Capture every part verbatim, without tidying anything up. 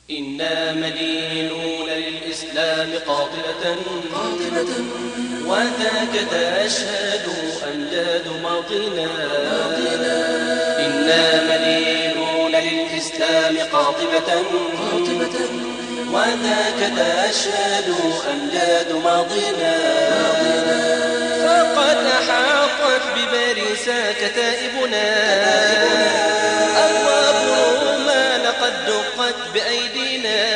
إنا مدينون للإسلام قاطبة قاطبة وذاك تشهد أمجاد ماضينا. إنا مدينون للإسلام قاطبة قاطبة وذاك تشهد أمجاد ماضينا. فقد أحاطت بباريسا كتائبنا أبواب روما لقد دقت بأيدينا.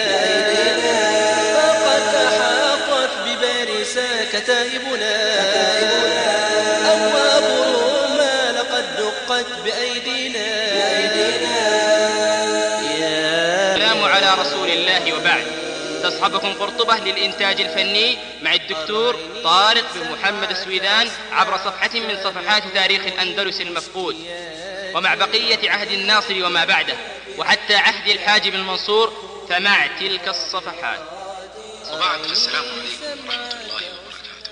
فقد أحاطت بباريسا كتائبنا أبواب روما لقد دقت بأيدينا. السلام على رسول الله وبعد. تصحبكم قرطبة للإنتاج الفني مع الدكتور طارق بن محمد السويدان عبر صفحة من صفحات تاريخ الأندلس المفقود، ومع بقية عهد الناصر وما بعده، وحتى عهد الحاجب المنصور، فمع تلك الصفحات. وبعد، فالسلام عليكم ورحمة الله وبركاته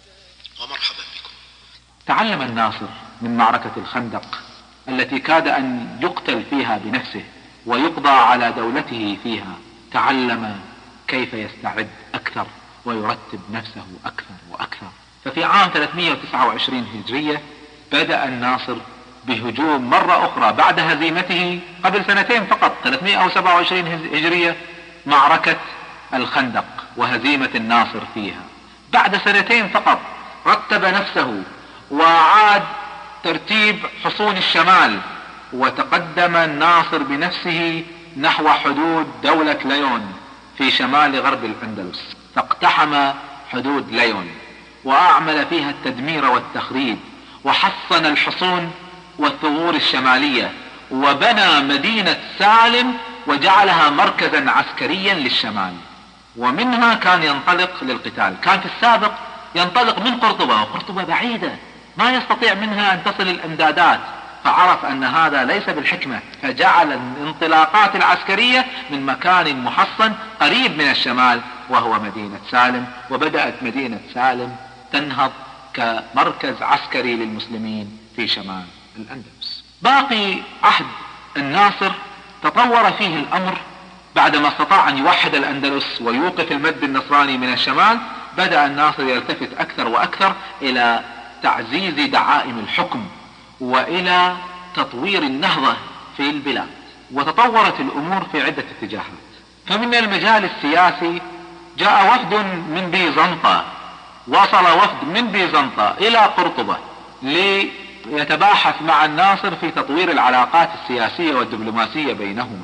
ومرحبا بكم. تعلم الناصر من معركة الخندق التي كاد أن يقتل فيها بنفسه ويقضى على دولته فيها، تعلم كيف يستعد أكثر ويرتب نفسه أكثر وأكثر. ففي عام ثلاثمائة وتسعة وعشرين هجرية بدأ الناصر بهجوم مرة أخرى بعد هزيمته قبل سنتين فقط، ثلاثمائة وسبعة وعشرين هجرية، معركة الخندق وهزيمة الناصر فيها. بعد سنتين فقط رتب نفسه وعاد ترتيب حصون الشمال، وتقدم الناصر بنفسه نحو حدود دولة ليون في شمال غرب الأندلس، فاقتحم حدود ليون وأعمل فيها التدمير والتخريب، وحصن الحصون والثغور الشمالية، وبنى مدينة سالم وجعلها مركزا عسكريا للشمال، ومنها كان ينطلق للقتال. كان في السابق ينطلق من قرطبة، وقرطبة بعيدة ما يستطيع منها أن تصل الإمدادات، فعرف أن هذا ليس بالحكمة، فجعل الانطلاقات العسكرية من مكان محصن قريب من الشمال وهو مدينة سالم، وبدأت مدينة سالم تنهض كمركز عسكري للمسلمين في شمال الأندلس. باقي عهد الناصر تطور فيه الأمر بعدما استطاع أن يوحد الأندلس ويوقف المد النصراني من الشمال. بدأ الناصر يلتفت أكثر وأكثر إلى تعزيز دعائم الحكم وإلى تطوير النهضة في البلاد، وتطورت الأمور في عدة اتجاهات. فمن المجال السياسي جاء وفد من بيزنطة، وصل وفد من بيزنطة إلى قرطبة ليتباحث مع الناصر في تطوير العلاقات السياسية والدبلوماسية بينهما،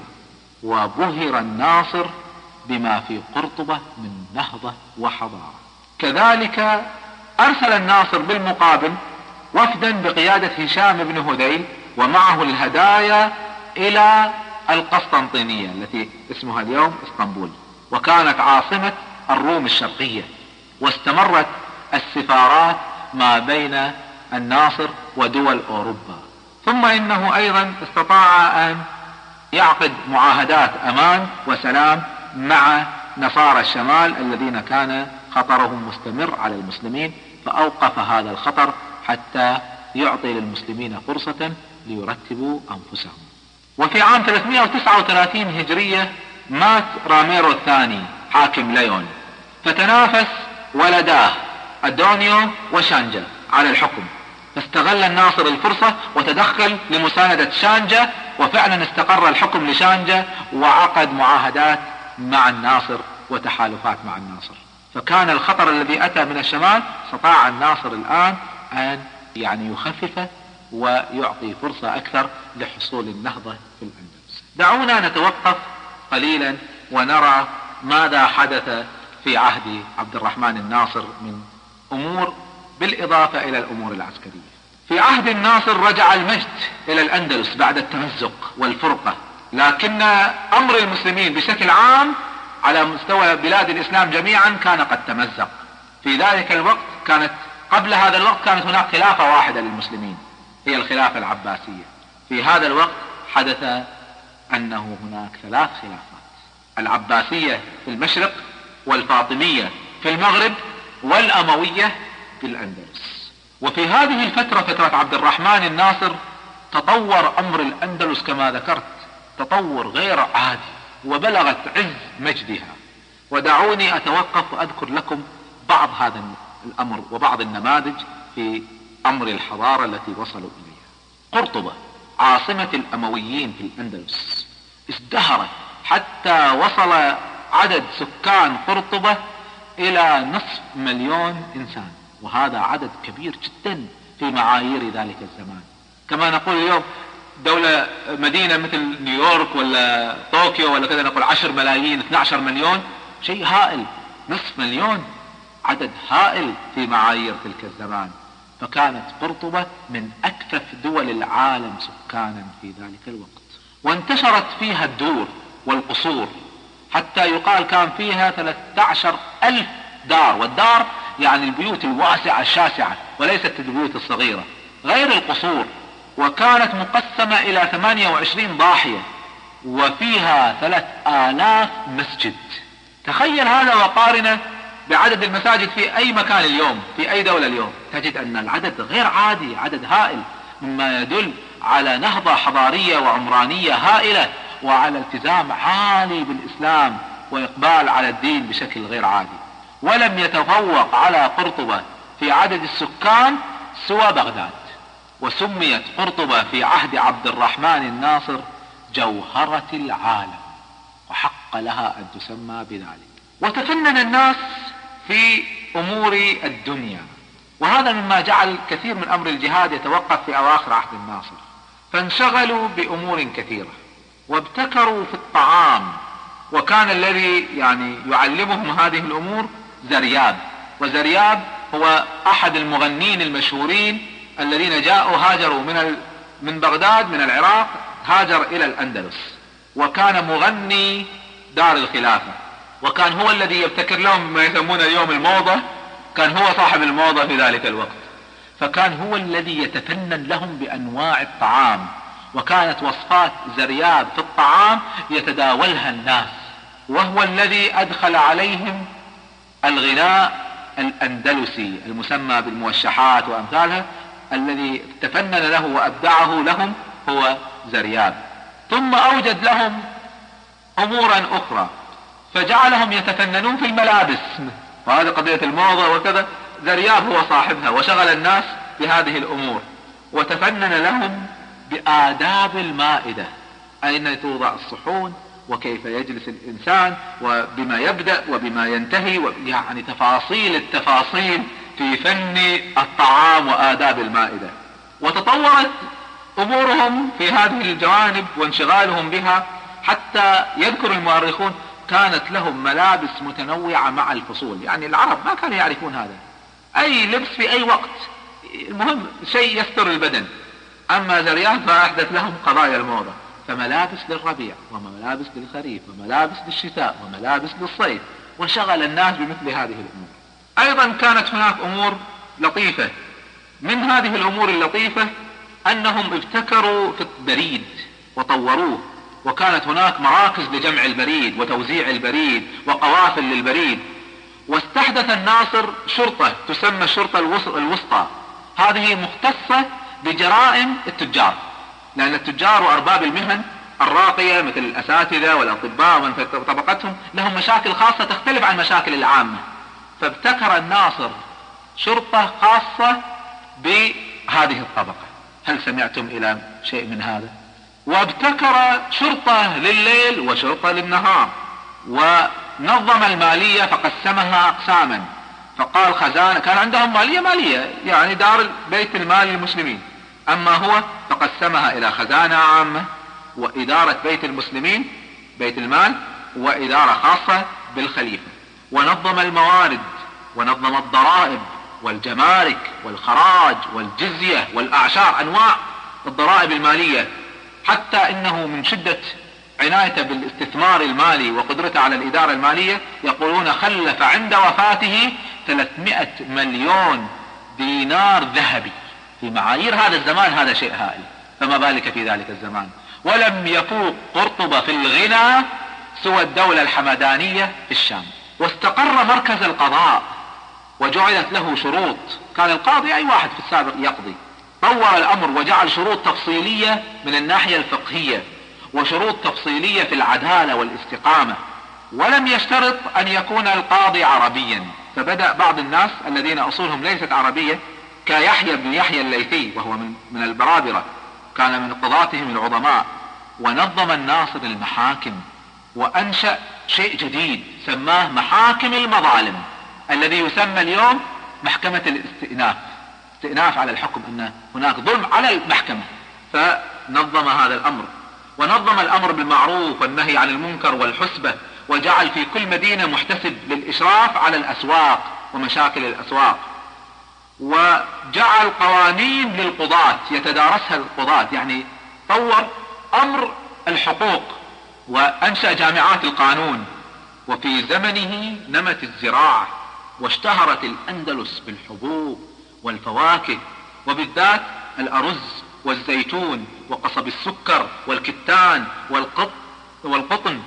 وبهر الناصر بما في قرطبة من نهضة وحضارة. كذلك أرسل الناصر بالمقابل وفدا بقيادة هشام بن هذيل ومعه الهدايا إلى القسطنطينية التي اسمها اليوم اسطنبول، وكانت عاصمة الروم الشرقية، واستمرت السفارات ما بين الناصر ودول أوروبا. ثم إنه أيضا استطاع أن يعقد معاهدات أمان وسلام مع نصارى الشمال الذين كان خطرهم مستمر على المسلمين، فأوقف هذا الخطر حتى يعطي للمسلمين فرصة ليرتبوا أنفسهم. وفي عام ثلاثمائة وتسعة وثلاثين هجرية مات راميرو الثاني حاكم ليون، فتنافس ولداه أدونيو وشانجا على الحكم، فاستغل الناصر الفرصة وتدخل لمساندة شانجا، وفعلا استقر الحكم لشانجا وعقد معاهدات مع الناصر وتحالفات مع الناصر. فكان الخطر الذي أتى من الشمال استطاع الناصر الآن أن يعني يخففه ويعطي فرصة أكثر لحصول النهضة في الأندلس. دعونا نتوقف قليلا ونرى ماذا حدث في عهد عبد الرحمن الناصر من أمور بالإضافة إلى الأمور العسكرية. في عهد الناصر رجع المجد إلى الأندلس بعد التمزق والفرقة، لكن أمر المسلمين بشكل عام على مستوى بلاد الإسلام جميعا كان قد تمزق. في ذلك الوقت كانت قبل هذا الوقت كانت هناك خلافة واحدة للمسلمين هي الخلافة العباسية. في هذا الوقت حدث أنه هناك ثلاث خلافات: العباسية في المشرق، والفاطمية في المغرب، والأموية في الأندلس. وفي هذه الفترة، فترة عبد الرحمن الناصر، تطور أمر الأندلس كما ذكرت تطور غير عادي، وبلغت عز مجدها. ودعوني أتوقف وأذكر لكم بعض هذا الأمر وبعض النماذج في أمر الحضارة التي وصلوا إليها. قرطبة عاصمة الأمويين في الأندلس ازدهرت حتى وصل عدد سكان قرطبة إلى نصف مليون إنسان، وهذا عدد كبير جدا في معايير ذلك الزمان. كما نقول اليوم دولة مدينة مثل نيويورك ولا طوكيو ولا كذا نقول عشر ملايين اثنى عشر مليون، شيء هائل. نصف مليون عدد هائل في معايير تلك الزمان. فكانت قرطبة من أكثف دول العالم سكانا في ذلك الوقت، وانتشرت فيها الدور والقصور حتى يقال كان فيها ثلاثة عشر ألف دار، والدار يعني البيوت الواسعة الشاسعة وليست البيوت الصغيرة غير القصور. وكانت مقسمة إلى ثمانية وعشرين ضاحية وفيها ثلاث آلاف مسجد. تخيل هذا وقارنه بعدد المساجد في أي مكان اليوم في أي دولة اليوم، تجد أن العدد غير عادي، عدد هائل، مما يدل على نهضة حضارية وعمرانية هائلة وعلى التزام عالي بالإسلام وإقبال على الدين بشكل غير عادي. ولم يتفوق على قرطبة في عدد السكان سوى بغداد، وسميت قرطبة في عهد عبد الرحمن الناصر جوهرة العالم، وحق لها أن تسمى بذلك. وتفنن الناس في أمور الدنيا، وهذا مما جعل كثير من أمر الجهاد يتوقف في أواخر عهد الناصر، فانشغلوا بأمور كثيرة وابتكروا في الطعام. وكان الذي يعني يعلمهم هذه الأمور زرياب، وزرياب هو أحد المغنين المشهورين الذين جاءوا هاجروا من من بغداد من العراق، هاجر إلى الأندلس، وكان مغني دار الخلافة، وكان هو الذي يبتكر لهم ما يسمون اليوم الموضة، كان هو صاحب الموضة في ذلك الوقت. فكان هو الذي يتفنن لهم بأنواع الطعام، وكانت وصفات زرياب في الطعام يتداولها الناس، وهو الذي أدخل عليهم الغناء الأندلسي المسمى بالموشحات وأمثالها، الذي تفنن له وأبدعه لهم هو زرياب. ثم أوجد لهم أمورا أخرى فجعلهم يتفننون في الملابس، وهذه قضية الموضة وكذا، زرياب هو صاحبها وشغل الناس بهذه الأمور. وتفنن لهم بآداب المائدة، أين توضع الصحون وكيف يجلس الإنسان وبما يبدأ وبما ينتهي، يعني تفاصيل التفاصيل في فن الطعام وآداب المائدة. وتطورت أمورهم في هذه الجوانب وانشغالهم بها حتى يذكر المؤرخون كانت لهم ملابس متنوعة مع الفصول. يعني العرب ما كانوا يعرفون هذا، أي لبس في أي وقت، المهم شيء يستر البدن. أما زريان فأحدث لهم قضايا الموضة، فملابس للربيع وملابس للخريف وملابس للشتاء وملابس للصيف، وشغل الناس بمثل هذه الأمور. أيضا كانت هناك أمور لطيفة، من هذه الأمور اللطيفة أنهم ابتكروا في البريد وطوروه، وكانت هناك مراكز لجمع البريد وتوزيع البريد وقوافل للبريد. واستحدث الناصر شرطة تسمى الشرطة الوسطى، هذه مختصة بجرائم التجار، لأن التجار وأرباب المهن الراقية مثل الأساتذة والأطباء ومن في طبقتهم لهم مشاكل خاصة تختلف عن مشاكل العامة، فابتكر الناصر شرطة خاصة بهذه الطبقة. هل سمعتم إلى شيء من هذا؟ وابتكر شرطة لليل وشرطة للنهار، ونظم المالية فقسمها أقساما، فقال خزانة، كان عندهم مالية مالية يعني دار بيت المال للمسلمين، أما هو فقسمها إلى خزانة عامة وإدارة بيت المسلمين بيت المال وإدارة خاصة بالخليفة. ونظم الموارد ونظم الضرائب والجمارك والخراج والجزية والأعشار، أنواع الضرائب المالية، حتى إنه من شدة عنايته بالاستثمار المالي وقدرته على الإدارة المالية يقولون خلف عند وفاته ثلاثمائة مليون دينار ذهبي. في معايير هذا الزمان هذا شيء هائل، فما بالك في ذلك الزمان. ولم يفوق قرطبة في الغنى سوى الدولة الحمدانية في الشام. واستقر مركز القضاء وجعلت له شروط، كان القاضي أي واحد في السابق يقضي، طور الأمر وجعل شروط تفصيلية من الناحية الفقهية، وشروط تفصيلية في العدالة والاستقامة، ولم يشترط ان يكون القاضي عربيا. فبدأ بعض الناس الذين اصولهم ليست عربية كيحيى بن يحيى الليثي، وهو من, من البرابرة، كان من قضاتهم العظماء، ونظم الناصر المحاكم وانشأ شيء جديد سماه محاكم المظالم، الذي يسمى اليوم محكمة الاستئناف، استئناف على الحكم ان هناك ظلم على المحكمة. فنظم هذا الامر، ونظم الامر بالمعروف والنهي عن المنكر والحسبة، وجعل في كل مدينة محتسب للاشراف على الاسواق ومشاكل الاسواق، وجعل قوانين للقضاة يتدارسها القضاة، يعني طور امر الحقوق وانشأ جامعات القانون. وفي زمنه نمت الزراعة واشتهرت الاندلس بالحبوب والفواكه، وبالذات الارز والزيتون وقصب السكر والكتان والقط والقطن،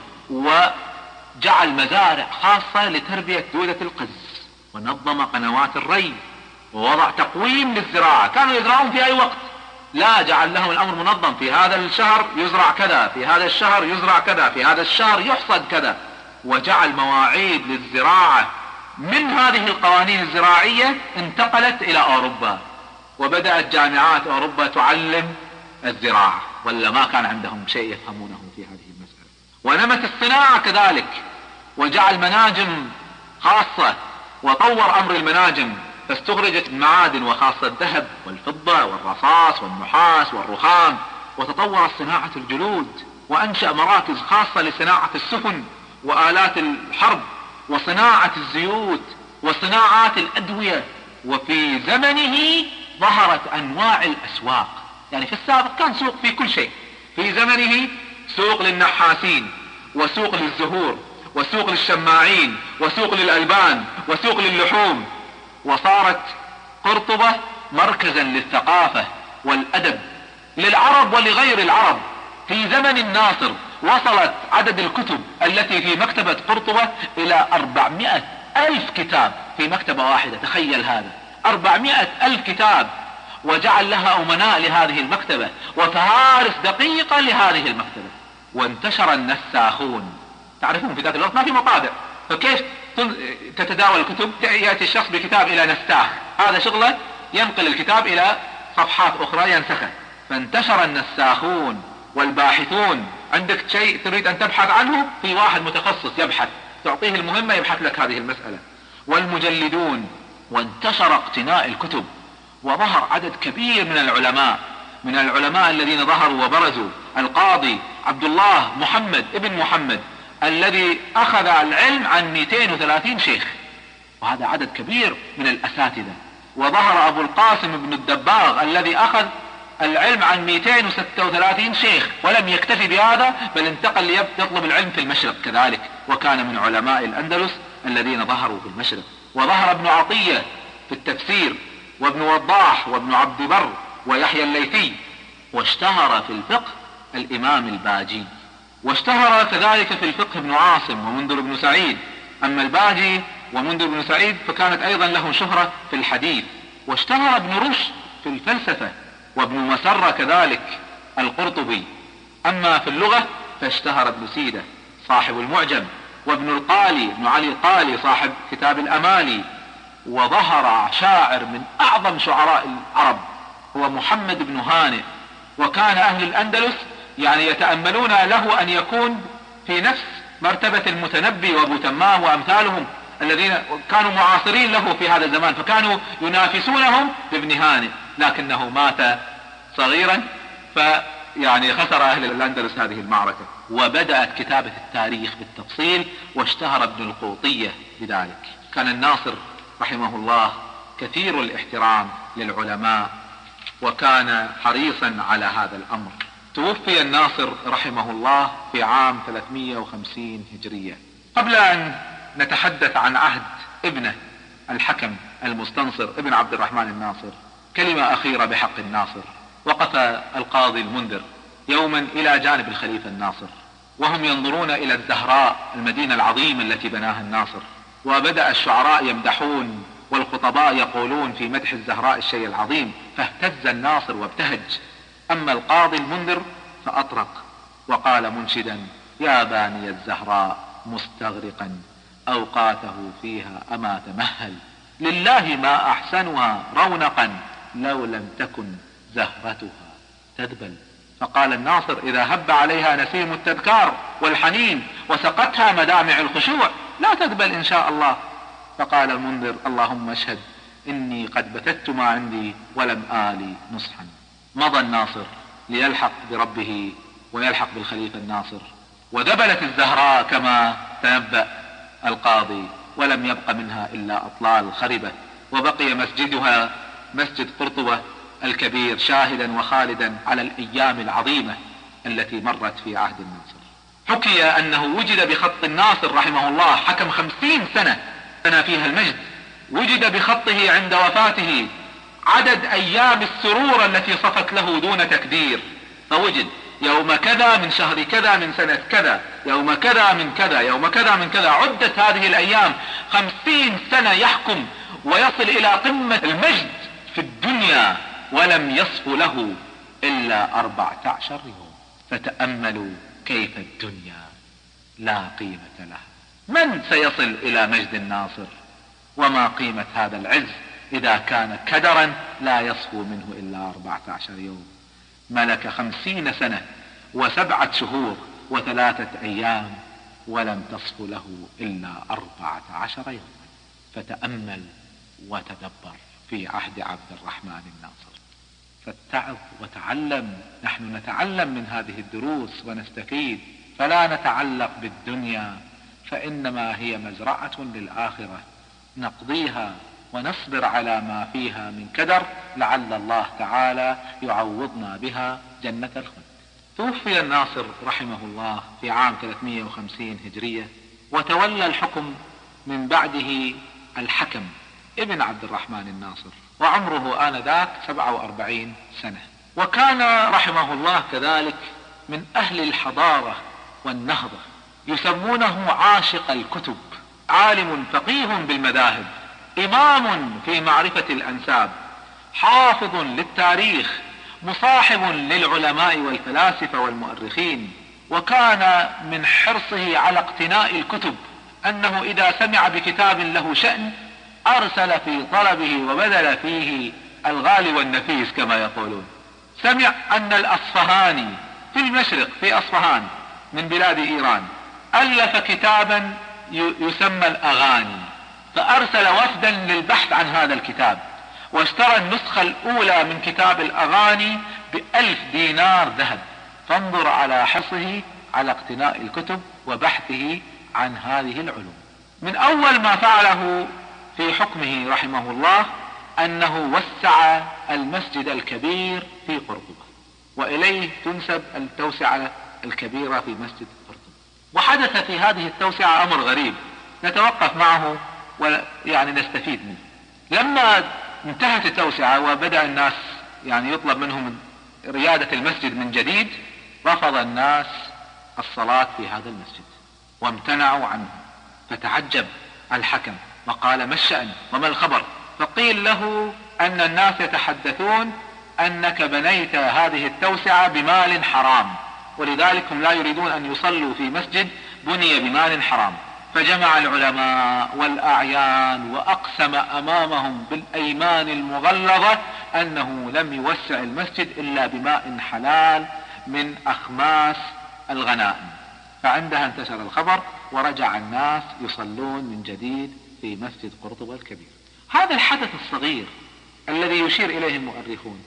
وجعل مزارع خاصة لتربية دودة القز، ونظم قنوات الري، ووضع تقويم للزراعة، كانوا يزرعون في اي وقت، لا، جعل لهم الامر منظم، في هذا الشهر يزرع كذا، في هذا الشهر يزرع كذا، في هذا الشهر يحصد كذا، وجعل مواعيد للزراعة. من هذه القوانين الزراعية انتقلت الى اوروبا، وبدأت جامعات اوروبا تعلم الزراعة، ولا ما كان عندهم شيء يفهمونه في هذه المسألة. ونمت الصناعة كذلك، وجعل مناجم خاصة، وطور امر المناجم، فاستخرجت المعادن وخاصة الذهب والفضة والرصاص والنحاس والرخام، وتطورت صناعة الجلود، وانشأ مراكز خاصة لصناعة السفن وآلات الحرب وصناعة الزيوت وصناعات الأدوية. وفي زمنه ظهرت أنواع الأسواق، يعني في السابق كان سوق في كل شيء، في زمنه سوق للنحاسين، وسوق للزهور، وسوق للشماعين، وسوق للألبان، وسوق للحوم. وصارت قرطبة مركزا للثقافة والأدب للعرب ولغير العرب. في زمن الناصر وصلت عدد الكتب التي في مكتبة قرطبة الى اربعمائة الف كتاب في مكتبة واحدة، تخيل هذا، اربعمائة الف كتاب، وجعل لها امناء لهذه المكتبة وفهارس دقيقة لهذه المكتبة. وانتشر النساخون، تعرفون في ذاك الوقت ما في مطابع، فكيف تتداول الكتب؟ يأتي الشخص بكتاب الى نساخ، هذا شغله ينقل الكتاب الى صفحات اخرى ينسخه. فانتشر النساخون والباحثون، عندك شيء تريد ان تبحث عنه، في واحد متخصص يبحث، تعطيه المهمة يبحث لك هذه المسألة. والمجلدون، وانتشر اقتناء الكتب، وظهر عدد كبير من العلماء، من العلماء الذين ظهروا وبرزوا. القاضي عبد الله محمد ابن محمد الذي اخذ العلم عن مئتين وثلاثين شيخ، وهذا عدد كبير من الاساتذة. وظهر ابو القاسم ابن الدباغ الذي اخذ العلم عن مئتين وستة وثلاثين شيخ، ولم يكتفي بهذا بل انتقل ليطلب العلم في المشرق كذلك، وكان من علماء الأندلس الذين ظهروا في المشرق. وظهر ابن عطية في التفسير، وابن وضاح، وابن عبد بر، ويحيى الليثي. واشتهر في الفقه الإمام الباجي، واشتهر كذلك في الفقه ابن عاصم ومنذر بن سعيد. أما الباجي ومنذر بن سعيد فكانت أيضا لهم شهرة في الحديث. واشتهر ابن رشد في الفلسفة، وابن مسرة كذلك القرطبي. اما في اللغة فاشتهر ابن سيدة صاحب المعجم، وابن القالي ابن علي القالي صاحب كتاب الامالي. وظهر شاعر من اعظم شعراء العرب هو محمد بن هانئ، وكان اهل الاندلس يعني يتأملون له ان يكون في نفس مرتبة المتنبي وابو تمام وامثالهم الذين كانوا معاصرين له في هذا الزمان، فكانوا ينافسونهم بابن هانئ، لكنه مات صغيرا، فيعني خسر اهل الاندلس هذه المعركة. وبدأت كتابة التاريخ بالتفصيل، واشتهر ابن القوطية بذلك. كان الناصر رحمه الله كثير الاحترام للعلماء، وكان حريصا على هذا الامر. توفي الناصر رحمه الله في عام ثلاثمائة وخمسين هجرية. قبل ان نتحدث عن عهد ابنه الحكم المستنصر ابن عبد الرحمن الناصر، كلمة اخيرة بحق الناصر. وقف القاضي المنذر يوما الى جانب الخليفة الناصر، وهم ينظرون الى الزهراء المدينة العظيمة التي بناها الناصر، وبدأ الشعراء يمدحون والخطباء يقولون في مدح الزهراء الشيء العظيم، فاهتز الناصر وابتهج. اما القاضي المنذر فاطرق وقال منشدا: يا باني الزهراء مستغرقا أوقاته فيها أما تمهل، لله ما أحسنها رونقا لو لم تكن زهرتها تذبل. فقال الناصر: إذا هب عليها نسيم التذكار والحنين وسقتها مدامع الخشوع لا تذبل إن شاء الله. فقال المنذر: اللهم اشهد إني قد بتت ما عندي ولم آلي نصحا. مضى الناصر ليلحق بربه ويلحق بالخليفة الناصر، وذبلت الزهراء كما تنبأ القاضي، ولم يبق منها إلا أطلال خربة، وبقي مسجدها مسجد قرطبة الكبير شاهدا وخالدا على الأيام العظيمة التي مرت في عهد الناصر. حكي أنه وجد بخط الناصر رحمه الله حكم خمسين سنة أنا فيها المجد، وجد بخطه عند وفاته عدد أيام السرور التي صفت له دون تكدير، فوجد يوم كذا من شهر كذا من سنة كذا، يوم كذا من كذا، يوم كذا من كذا. عدت هذه الأيام خمسين سنة يحكم ويصل إلى قمة المجد في الدنيا، ولم يصف له إلا أربعة عشر يوم. فتأملوا كيف الدنيا لا قيمة لها. من سيصل إلى مجد الناصر؟ وما قيمة هذا العز إذا كان كدرا لا يصفو منه إلا أربعة عشر يوم. ملك خمسين سنة وسبعة شهور وثلاثة أيام ولم تصف له إلا أربعة عشر يوما. فتأمل وتدبر في عهد عبد الرحمن الناصر، فاتعظ وتعلم. نحن نتعلم من هذه الدروس ونستفيد، فلا نتعلق بالدنيا فإنما هي مزرعة للآخرة نقضيها ونصبر على ما فيها من كدر، لعل الله تعالى يعوضنا بها جنة الخلد. توفي الناصر رحمه الله في عام ثلاثمائة وخمسين هجرية، وتولى الحكم من بعده الحكم ابن عبد الرحمن الناصر، وعمره آنذاك سبعة وأربعين سنة. وكان رحمه الله كذلك من أهل الحضارة والنهضة، يسمونه عاشق الكتب، عالم فقيه بالمذاهب، إمام في معرفة الأنساب، حافظ للتاريخ، مصاحب للعلماء والفلاسفة والمؤرخين. وكان من حرصه على اقتناء الكتب أنه إذا سمع بكتاب له شأن أرسل في طلبه وبذل فيه الغالي والنفيس كما يقولون. سمع أن الأصفهاني في المشرق في أصفهان من بلاد إيران ألف كتابا يسمى الأغاني، فأرسل وفدا للبحث عن هذا الكتاب، واشترى النسخة الأولى من كتاب الأغاني بألف دينار ذهب. فانظر على حرصه على اقتناء الكتب وبحثه عن هذه العلوم. من أول ما فعله في حكمه رحمه الله أنه وسع المسجد الكبير في قرطبة، وإليه تنسب التوسعة الكبيرة في مسجد قرطبة. وحدث في هذه التوسعة أمر غريب نتوقف معه ويعني نستفيد منه. لما انتهت التوسعة وبدأ الناس يعني يطلب منهم ريادة المسجد من جديد، رفض الناس الصلاة في هذا المسجد وامتنعوا عنه. فتعجب الحكم وقال: ما الشأن وما الخبر؟ فقيل له أن الناس يتحدثون أنك بنيت هذه التوسعة بمال حرام، ولذلك هم لا يريدون أن يصلوا في مسجد بني بمال حرام. فجمع العلماء والأعيان وأقسم أمامهم بالأيمان المغلظة أنه لم يوسع المسجد إلا بماء حلال من أخماس الغنائم. فعندها انتشر الخبر ورجع الناس يصلون من جديد في مسجد قرطبة الكبير. هذا الحدث الصغير الذي يشير إليه المؤرخون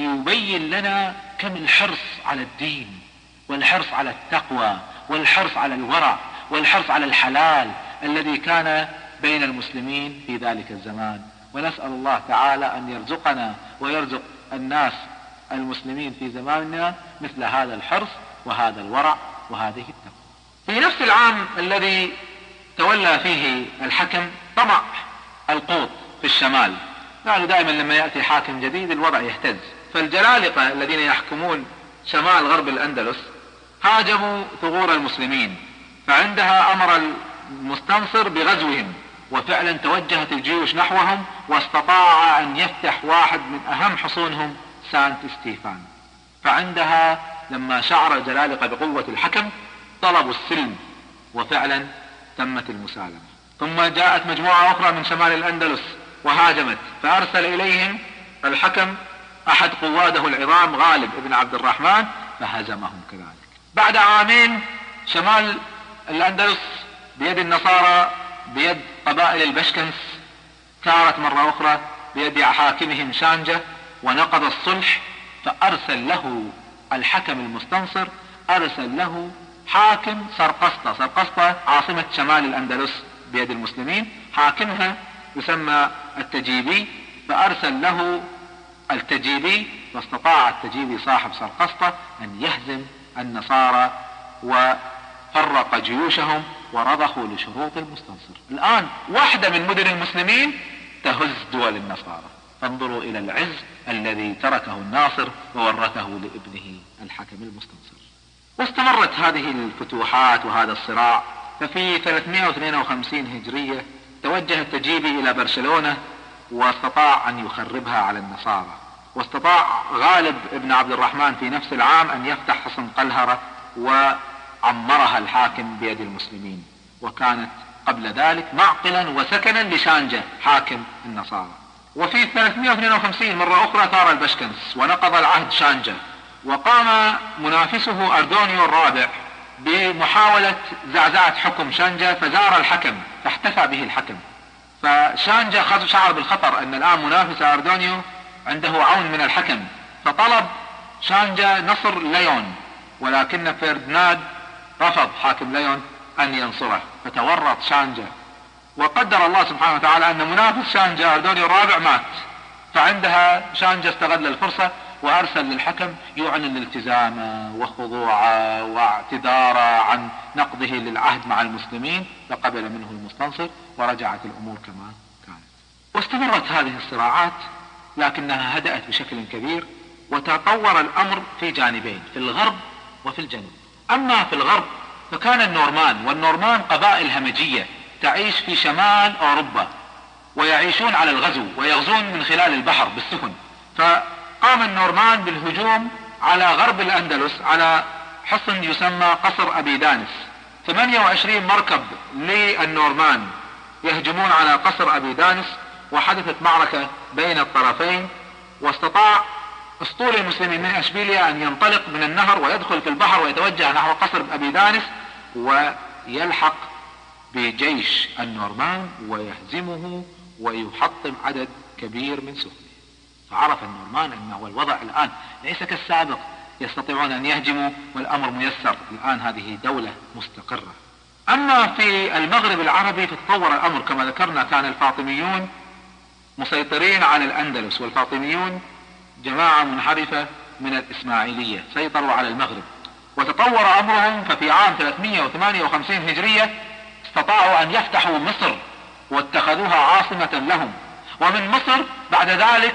يبين لنا كم الحرص على الدين والحرص على التقوى والحرص على الورع والحرص على الحلال الذي كان بين المسلمين في ذلك الزمان. ونسأل الله تعالى أن يرزقنا ويرزق الناس المسلمين في زماننا مثل هذا الحرص وهذا الورع وهذه التقوى. في نفس العام الذي تولى فيه الحكم طمع القوط في الشمال. يعني دائما لما يأتي حاكم جديد الوضع يهتز. فالجلالقة الذين يحكمون شمال غرب الأندلس هاجموا ثغور المسلمين، فعندها أمر المستنصر بغزوهم، وفعلا توجهت الجيوش نحوهم، واستطاع أن يفتح واحد من أهم حصونهم سانت ستيفان. فعندها لما شعر الجلالقة بقوة الحكم طلبوا السلم، وفعلا تمت المسالمة. ثم جاءت مجموعة أخرى من شمال الأندلس وهاجمت، فأرسل إليهم الحكم أحد قواده العظام غالب ابن عبد الرحمن فهزمهم كذلك. بعد عامين شمال الأندلس بيد النصارى بيد قبائل البشكنس ثارت مرة أخرى بيد حاكمهم شانجة ونقض الصلح، فأرسل له الحكم المستنصر أرسل له حاكم سرقسطة. سرقسطة عاصمة شمال الأندلس بيد المسلمين، حاكمها يسمى التجيبي، فأرسل له التجيبي، واستطاع التجيبي صاحب سرقسطة أن يهزم النصارى وفرق جيوشهم ورضخوا لشروط المستنصر. الآن واحدة من مدن المسلمين تهز دول النصارى. فانظروا إلى العز الذي تركه الناصر وورثه لابنه الحكم المستنصر. واستمرت هذه الفتوحات وهذا الصراع. ففي ثلاثمائة واثنين وخمسين هجرية توجه التجيبي إلى برشلونة واستطاع أن يخربها على النصارى. واستطاع غالب ابن عبد الرحمن في نفس العام أن يفتح حصن قلهرة وعمرها الحاكم بيد المسلمين، وكانت قبل ذلك معقلا وسكنا لشانجة حاكم النصارى. وفي ثلاثمائة واثنين وخمسين مرة أخرى ثار البشكنس ونقض العهد شانجة، وقام منافسه أردونيو الرابع بمحاولة زعزعة حكم شانجة، فزار الحكم فاحتفى به الحكم. فشانجة شعر بالخطر أن الآن منافس أردونيو عنده عون من الحكم، فطلب شانجة نصر ليون، ولكن فردناد رفض حاكم ليون أن ينصره، فتورط شانجة. وقدر الله سبحانه وتعالى أن منافس شانجة أردونيو الرابع مات، فعندها شانجة استغل الفرصة وأرسل للحكم يعلن التزامه وخضوعه واعتذاره عن نقضه للعهد مع المسلمين، فقبل منه المستنصر ورجعت الأمور كما كانت. واستمرت هذه الصراعات لكنها هدأت بشكل كبير، وتطور الأمر في جانبين، في الغرب وفي الجنوب. أما في الغرب فكان النورمان، والنورمان قبائل همجية تعيش في شمال أوروبا ويعيشون على الغزو ويغزون من خلال البحر بالسفن. فقام النورمان بالهجوم على غرب الأندلس على حصن يسمى قصر أبي دانس. ثمانية وعشرين مركب للنورمان يهجمون على قصر أبي دانس، وحدثت معركة بين الطرفين، واستطاع اسطول المسلمين من اشبيليا ان ينطلق من النهر ويدخل في البحر ويتوجه نحو قصر ابي دانس ويلحق بجيش النورمان ويهزمه ويحطم عدد كبير من سفنه. فعرف النورمان انه الوضع الان ليس كالسابق، يستطيعون ان يهجموا والامر ميسر، الان هذه دولة مستقرة. اما في المغرب العربي فتطور الامر كما ذكرنا، كان الفاطميون مسيطرين على الاندلس، والفاطميون جماعة منحرفة من الإسماعيلية سيطروا على المغرب، وتطور أمرهم. ففي عام ثلاثمائة وثمانية وخمسين هجرية استطاعوا أن يفتحوا مصر واتخذوها عاصمة لهم، ومن مصر بعد ذلك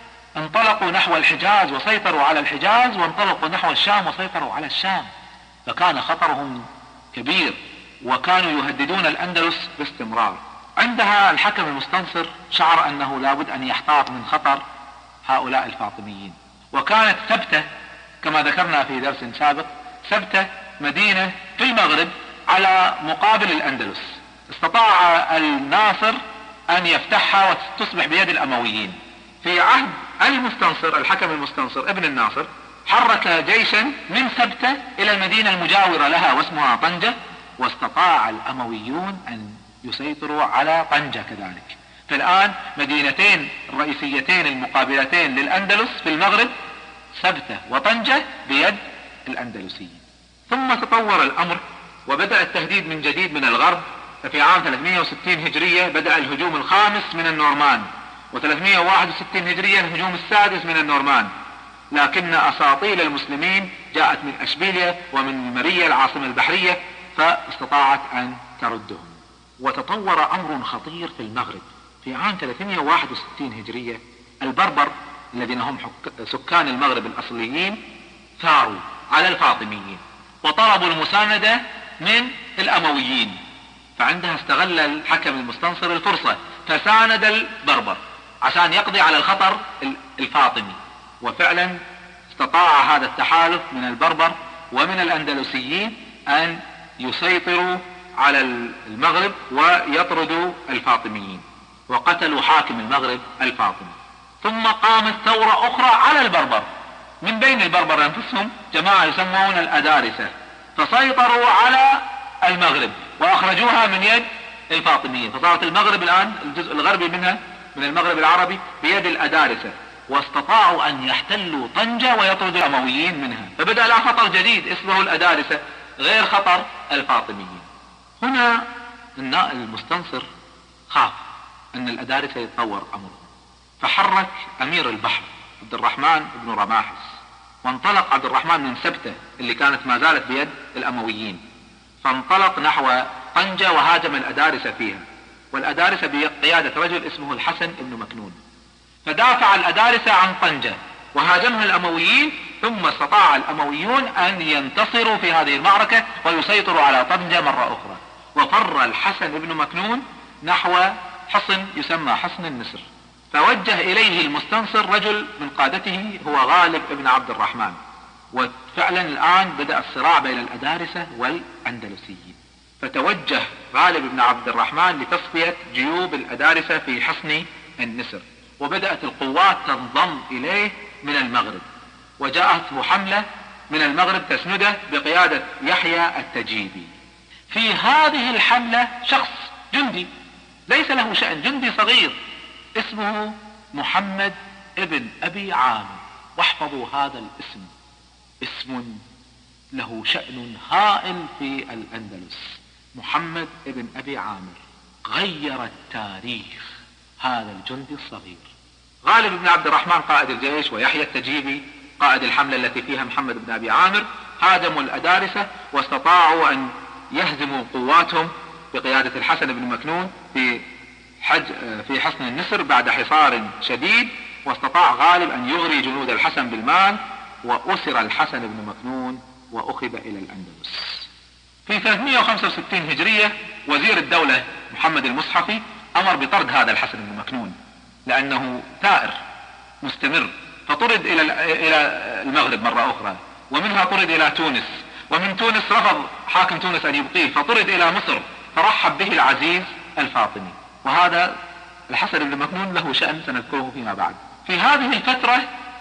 انطلقوا نحو الحجاز وسيطروا على الحجاز، وانطلقوا نحو الشام وسيطروا على الشام. فكان خطرهم كبير وكانوا يهددون الأندلس باستمرار. عندها الحكم المستنصر شعر أنه لابد أن يحتاط من خطر هؤلاء الفاطميين، وكانت ثبتة كما ذكرنا في درس سابق، ثبتة مدينة في المغرب على مقابل الأندلس. استطاع الناصر أن يفتحها وتصبح بيد الأمويين. في عهد المستنصر الحكم المستنصر ابن الناصر حرك جيشا من ثبتة إلى المدينة المجاورة لها واسمها طنجة، واستطاع الأمويون أن يسيطروا على طنجة كذلك. فالآن مدينتين الرئيسيتين المقابلتين للأندلس في المغرب ثبتة وطنجة بيد الأندلسيين. ثم تطور الأمر وبدأ التهديد من جديد من الغرب. ففي عام ثلاثمائة وستين هجرية بدأ الهجوم الخامس من النورمان، وثلاثمائة وواحد وستين هجرية الهجوم السادس من النورمان، لكن أساطيل المسلمين جاءت من أشبيلية ومن مريا العاصمة البحرية فاستطاعت أن تردهم. وتطور أمر خطير في المغرب. في عام ثلاثمائة وواحد وستين هجرية البربر الذين هم سكان المغرب الأصليين ثاروا على الفاطميين وطلبوا المساندة من الأمويين، فعندها استغل الحكم المستنصر الفرصة فساند البربر عشان يقضي على الخطر الفاطمي، وفعلا استطاع هذا التحالف من البربر ومن الأندلسيين أن يسيطروا على المغرب ويطردوا الفاطميين، وقتلوا حاكم المغرب الفاطمي. ثم قامت ثورة أخرى على البربر، من بين البربر أنفسهم جماعة يسمون الأدارسة، فسيطروا على المغرب وأخرجوها من يد الفاطميين، فصارت المغرب الآن الجزء الغربي منها من المغرب العربي بيد الأدارسة، واستطاعوا أن يحتلوا طنجة ويطردوا الأمويين منها، فبدأ لها خطر جديد اسمه الأدارسة غير خطر الفاطميين. هنا المستنصر خاف أن الأدارسة يتطور أمره، فحرك أمير البحر عبد الرحمن بن رماحس، وانطلق عبد الرحمن من سبتة اللي كانت ما زالت بيد الأمويين، فانطلق نحو طنجة وهاجم الأدارسة فيها، والأدارسة بقيادة رجل اسمه الحسن بن مكنون، فدافع الأدارسة عن طنجة وهاجمها الأمويين، ثم استطاع الأمويون أن ينتصروا في هذه المعركة ويسيطروا على طنجة مرة أخرى. وفر الحسن بن مكنون نحو حصن يسمى حصن النسر، فوجه إليه المستنصر رجل من قادته هو غالب بن عبد الرحمن، وفعلا الآن بدأ الصراع بين الأدارسة والأندلسيين، فتوجه غالب بن عبد الرحمن لتصفية جيوب الأدارسة في حصن النسر، وبدأت القوات تنضم إليه من المغرب، وجاءته حملة من المغرب تسنده بقيادة يحيى التجيبي. في هذه الحملة شخص جندي ليس له شأن، جندي صغير اسمه محمد ابن أبي عامر، واحفظوا هذا الاسم، اسم له شأن هائل في الأندلس. محمد ابن أبي عامر غير التاريخ، هذا الجندي الصغير. غالب بن عبد الرحمن قائد الجيش ويحيى التجيبي قائد الحملة التي فيها محمد بن أبي عامر هاجموا الأدارسة، واستطاعوا أن يهزموا قواتهم بقيادة الحسن بن مكنون في حج في حصن النسر بعد حصار شديد، واستطاع غالب أن يغري جنود الحسن بالمال، وأسر الحسن بن مكنون وأخذ إلى الأندلس. في ثلاثمائة وخمسة وستين هجرية وزير الدولة محمد المصحفي أمر بطرد هذا الحسن بن مكنون لأنه ثائر مستمر، فطرد إلى إلى المغرب مرة أخرى، ومنها طرد إلى تونس، ومن تونس رفض حاكم تونس أن يبقيه فطرد إلى مصر، فرحب به العزيز الفاطمي. وهذا الحسن بن مكنون له شأن سنذكره فيما بعد. في هذه الفترة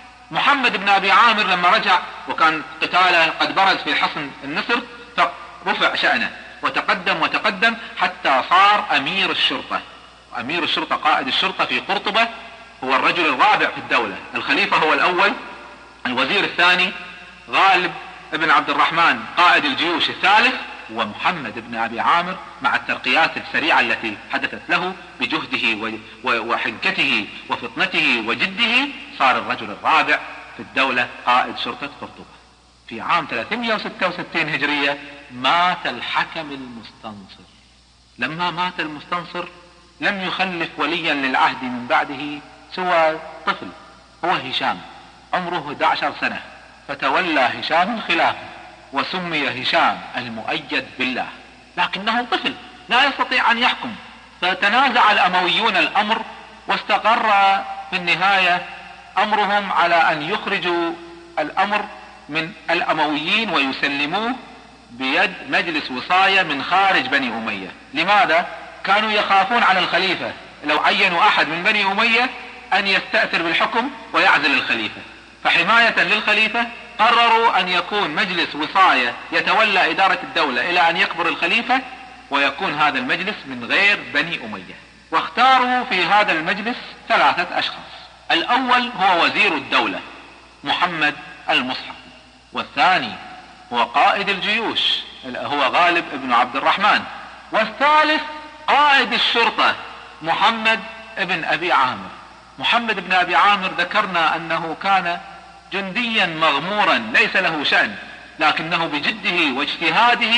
محمد بن أبي عامر لما رجع وكان قتاله قد برز في حصن النسر، فرفع شأنه وتقدم وتقدم حتى صار أمير الشرطة. أمير الشرطة قائد الشرطة في قرطبة هو الرجل الرابع في الدولة، الخليفة هو الأول، الوزير الثاني غالب ابن عبد الرحمن قائد الجيوش الثالث، ومحمد بن أبي عامر مع الترقيات السريعة التي حدثت له بجهده وحنكته وفطنته وجده صار الرجل الرابع في الدولة قائد شرطة قرطبة. في عام ثلاثمائة وستة وستين هجرية مات الحكم المستنصر. لما مات المستنصر لم يخلف وليا للعهد من بعده سوى طفل هو هشام عمره أحد عشر سنة، فتولى هشام الخلافة وسمي هشام المؤيد بالله، لكنه طفل لا يستطيع أن يحكم، فتنازع الأمويون الأمر، واستقر في النهاية أمرهم على أن يخرجوا الأمر من الأمويين ويسلموه بيد مجلس وصاية من خارج بني أمية. لماذا؟ كانوا يخافون على الخليفة لو عينوا أحد من بني أمية أن يستأثر بالحكم ويعزل الخليفة، فحماية للخليفة قرروا أن يكون مجلس وصاية يتولى إدارة الدولة إلى أن يكبر الخليفة، ويكون هذا المجلس من غير بني أمية. واختاروا في هذا المجلس ثلاثة أشخاص، الأول هو وزير الدولة محمد المصحفي، والثاني هو قائد الجيوش هو غالب ابن عبد الرحمن، والثالث قائد الشرطة محمد ابن أبي عامر. محمد بن أبي عامر ذكرنا أنه كان جنديا مغمورا ليس له شأن، لكنه بجده واجتهاده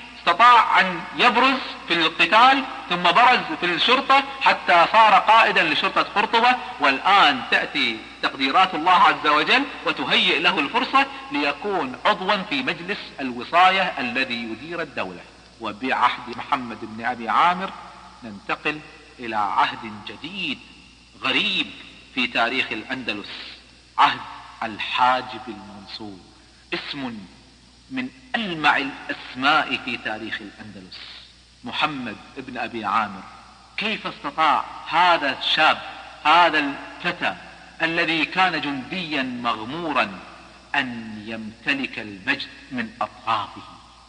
استطاع أن يبرز في القتال، ثم برز في الشرطة حتى صار قائدا لشرطة قرطبة، والآن تأتي تقديرات الله عز وجل وتهيئ له الفرصة ليكون عضوا في مجلس الوصاية الذي يدير الدولة. وبعهد محمد بن أبي عامر ننتقل إلى عهد جديد غريب في تاريخ الأندلس، عهد الحاجب المنصور، اسم من ألمع الأسماء في تاريخ الأندلس. محمد ابن أبي عامر، كيف استطاع هذا الشاب، هذا الفتى الذي كان جنديا مغمورا، أن يمتلك المجد من أطرافه؟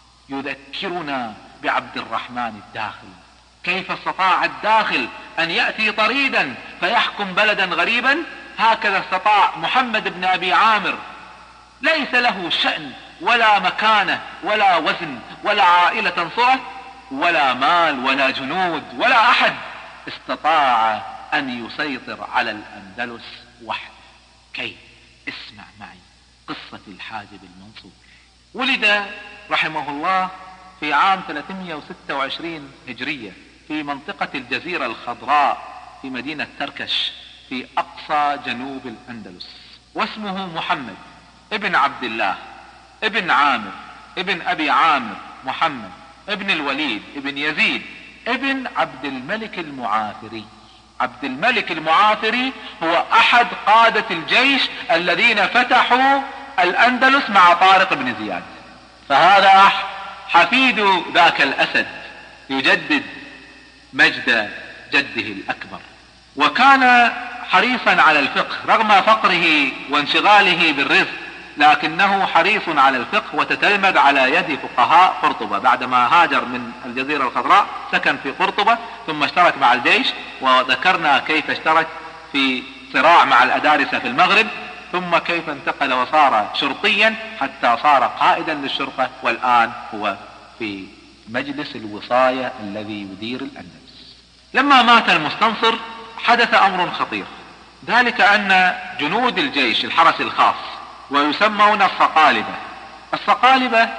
يذكرنا بعبد الرحمن الداخل. كيف استطاع الداخل أن يأتي طريدا فيحكم بلدا غريبا؟ هكذا استطاع محمد بن أبي عامر، ليس له شأن ولا مكانة ولا وزن ولا عائلة تنصره ولا مال ولا جنود ولا أحد، استطاع أن يسيطر على الأندلس وحده. كيف؟ اسمع معي قصة الحاجب المنصور. ولد رحمه الله في عام ثلاثمائة وستة وعشرين هجرية في منطقة الجزيرة الخضراء في مدينة تركش في أقصى جنوب الأندلس، واسمه محمد ابن عبد الله ابن عامر ابن أبي عامر محمد ابن الوليد ابن يزيد ابن عبد الملك المعافري. عبد الملك المعافري هو أحد قادة الجيش الذين فتحوا الأندلس مع طارق بن زياد، فهذا حفيد ذاك الأسد يجدد مجد جده الأكبر. وكان حريصا على الفقه رغم فقره وانشغاله بالرزق، لكنه حريص على الفقه وتتلمذ على يد فقهاء قرطبة. بعدما هاجر من الجزيرة الخضراء سكن في قرطبة، ثم اشترك مع الجيش، وذكرنا كيف اشترك في صراع مع الأدارسة في المغرب، ثم كيف انتقل وصار شرطيا حتى صار قائدا للشرطة، والآن هو في مجلس الوصاية الذي يدير الأندلس. لما مات المستنصر حدث أمر خطير، ذلك أن جنود الجيش الحرس الخاص ويسمون الصقالبة. الصقالبة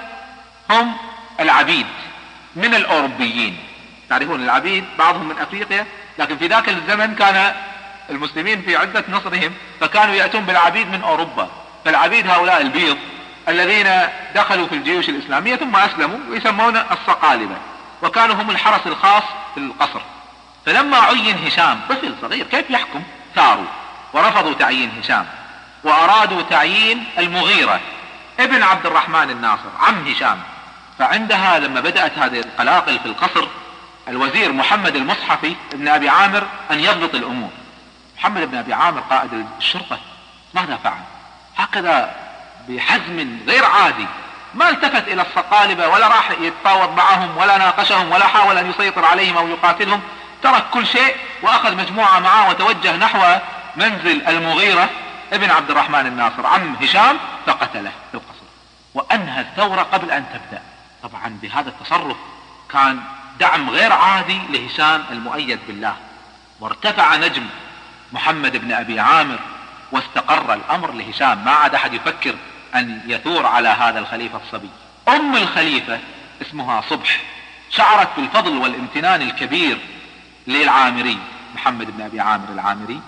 هم العبيد من الأوروبيين، تعرفون العبيد بعضهم من أفريقيا، لكن في ذاك الزمن كان المسلمين في عدة نصرهم فكانوا يأتون بالعبيد من أوروبا. فالعبيد هؤلاء البيض الذين دخلوا في الجيوش الإسلامية ثم أسلموا ويسمون الصقالبة، وكانوا هم الحرس الخاص في القصر. فلما عين هشام طفل صغير كيف يحكم ثاروا ورفضوا تعيين هشام، وأرادوا تعيين المغيرة ابن عبد الرحمن الناصر عم هشام. فعندها لما بدأت هذه القلاقل في القصر، الوزير محمد المصحفي ابن أبي عامر أن يضبط الأمور. محمد بن أبي عامر قائد الشرطة ماذا فعل؟ هكذا بحزم غير عادي، ما التفت إلى الصقالبة ولا راح يتفاوض معهم ولا ناقشهم ولا حاول أن يسيطر عليهم أو يقاتلهم، ترك كل شيء وأخذ مجموعة معه وتوجه نحو منزل المغيرة ابن عبد الرحمن الناصر عم هشام فقتله في القصر، وأنهى الثورة قبل أن تبدأ. طبعا بهذا التصرف كان دعم غير عادي لهشام المؤيد بالله، وارتفع نجم محمد بن أبي عامر واستقر الأمر لهشام، ما عاد أحد يفكر أن يثور على هذا الخليفة الصبي. أم الخليفة اسمها صبح شعرت بالفضل والامتنان الكبير للعامري محمد بن أبي عامر العامري،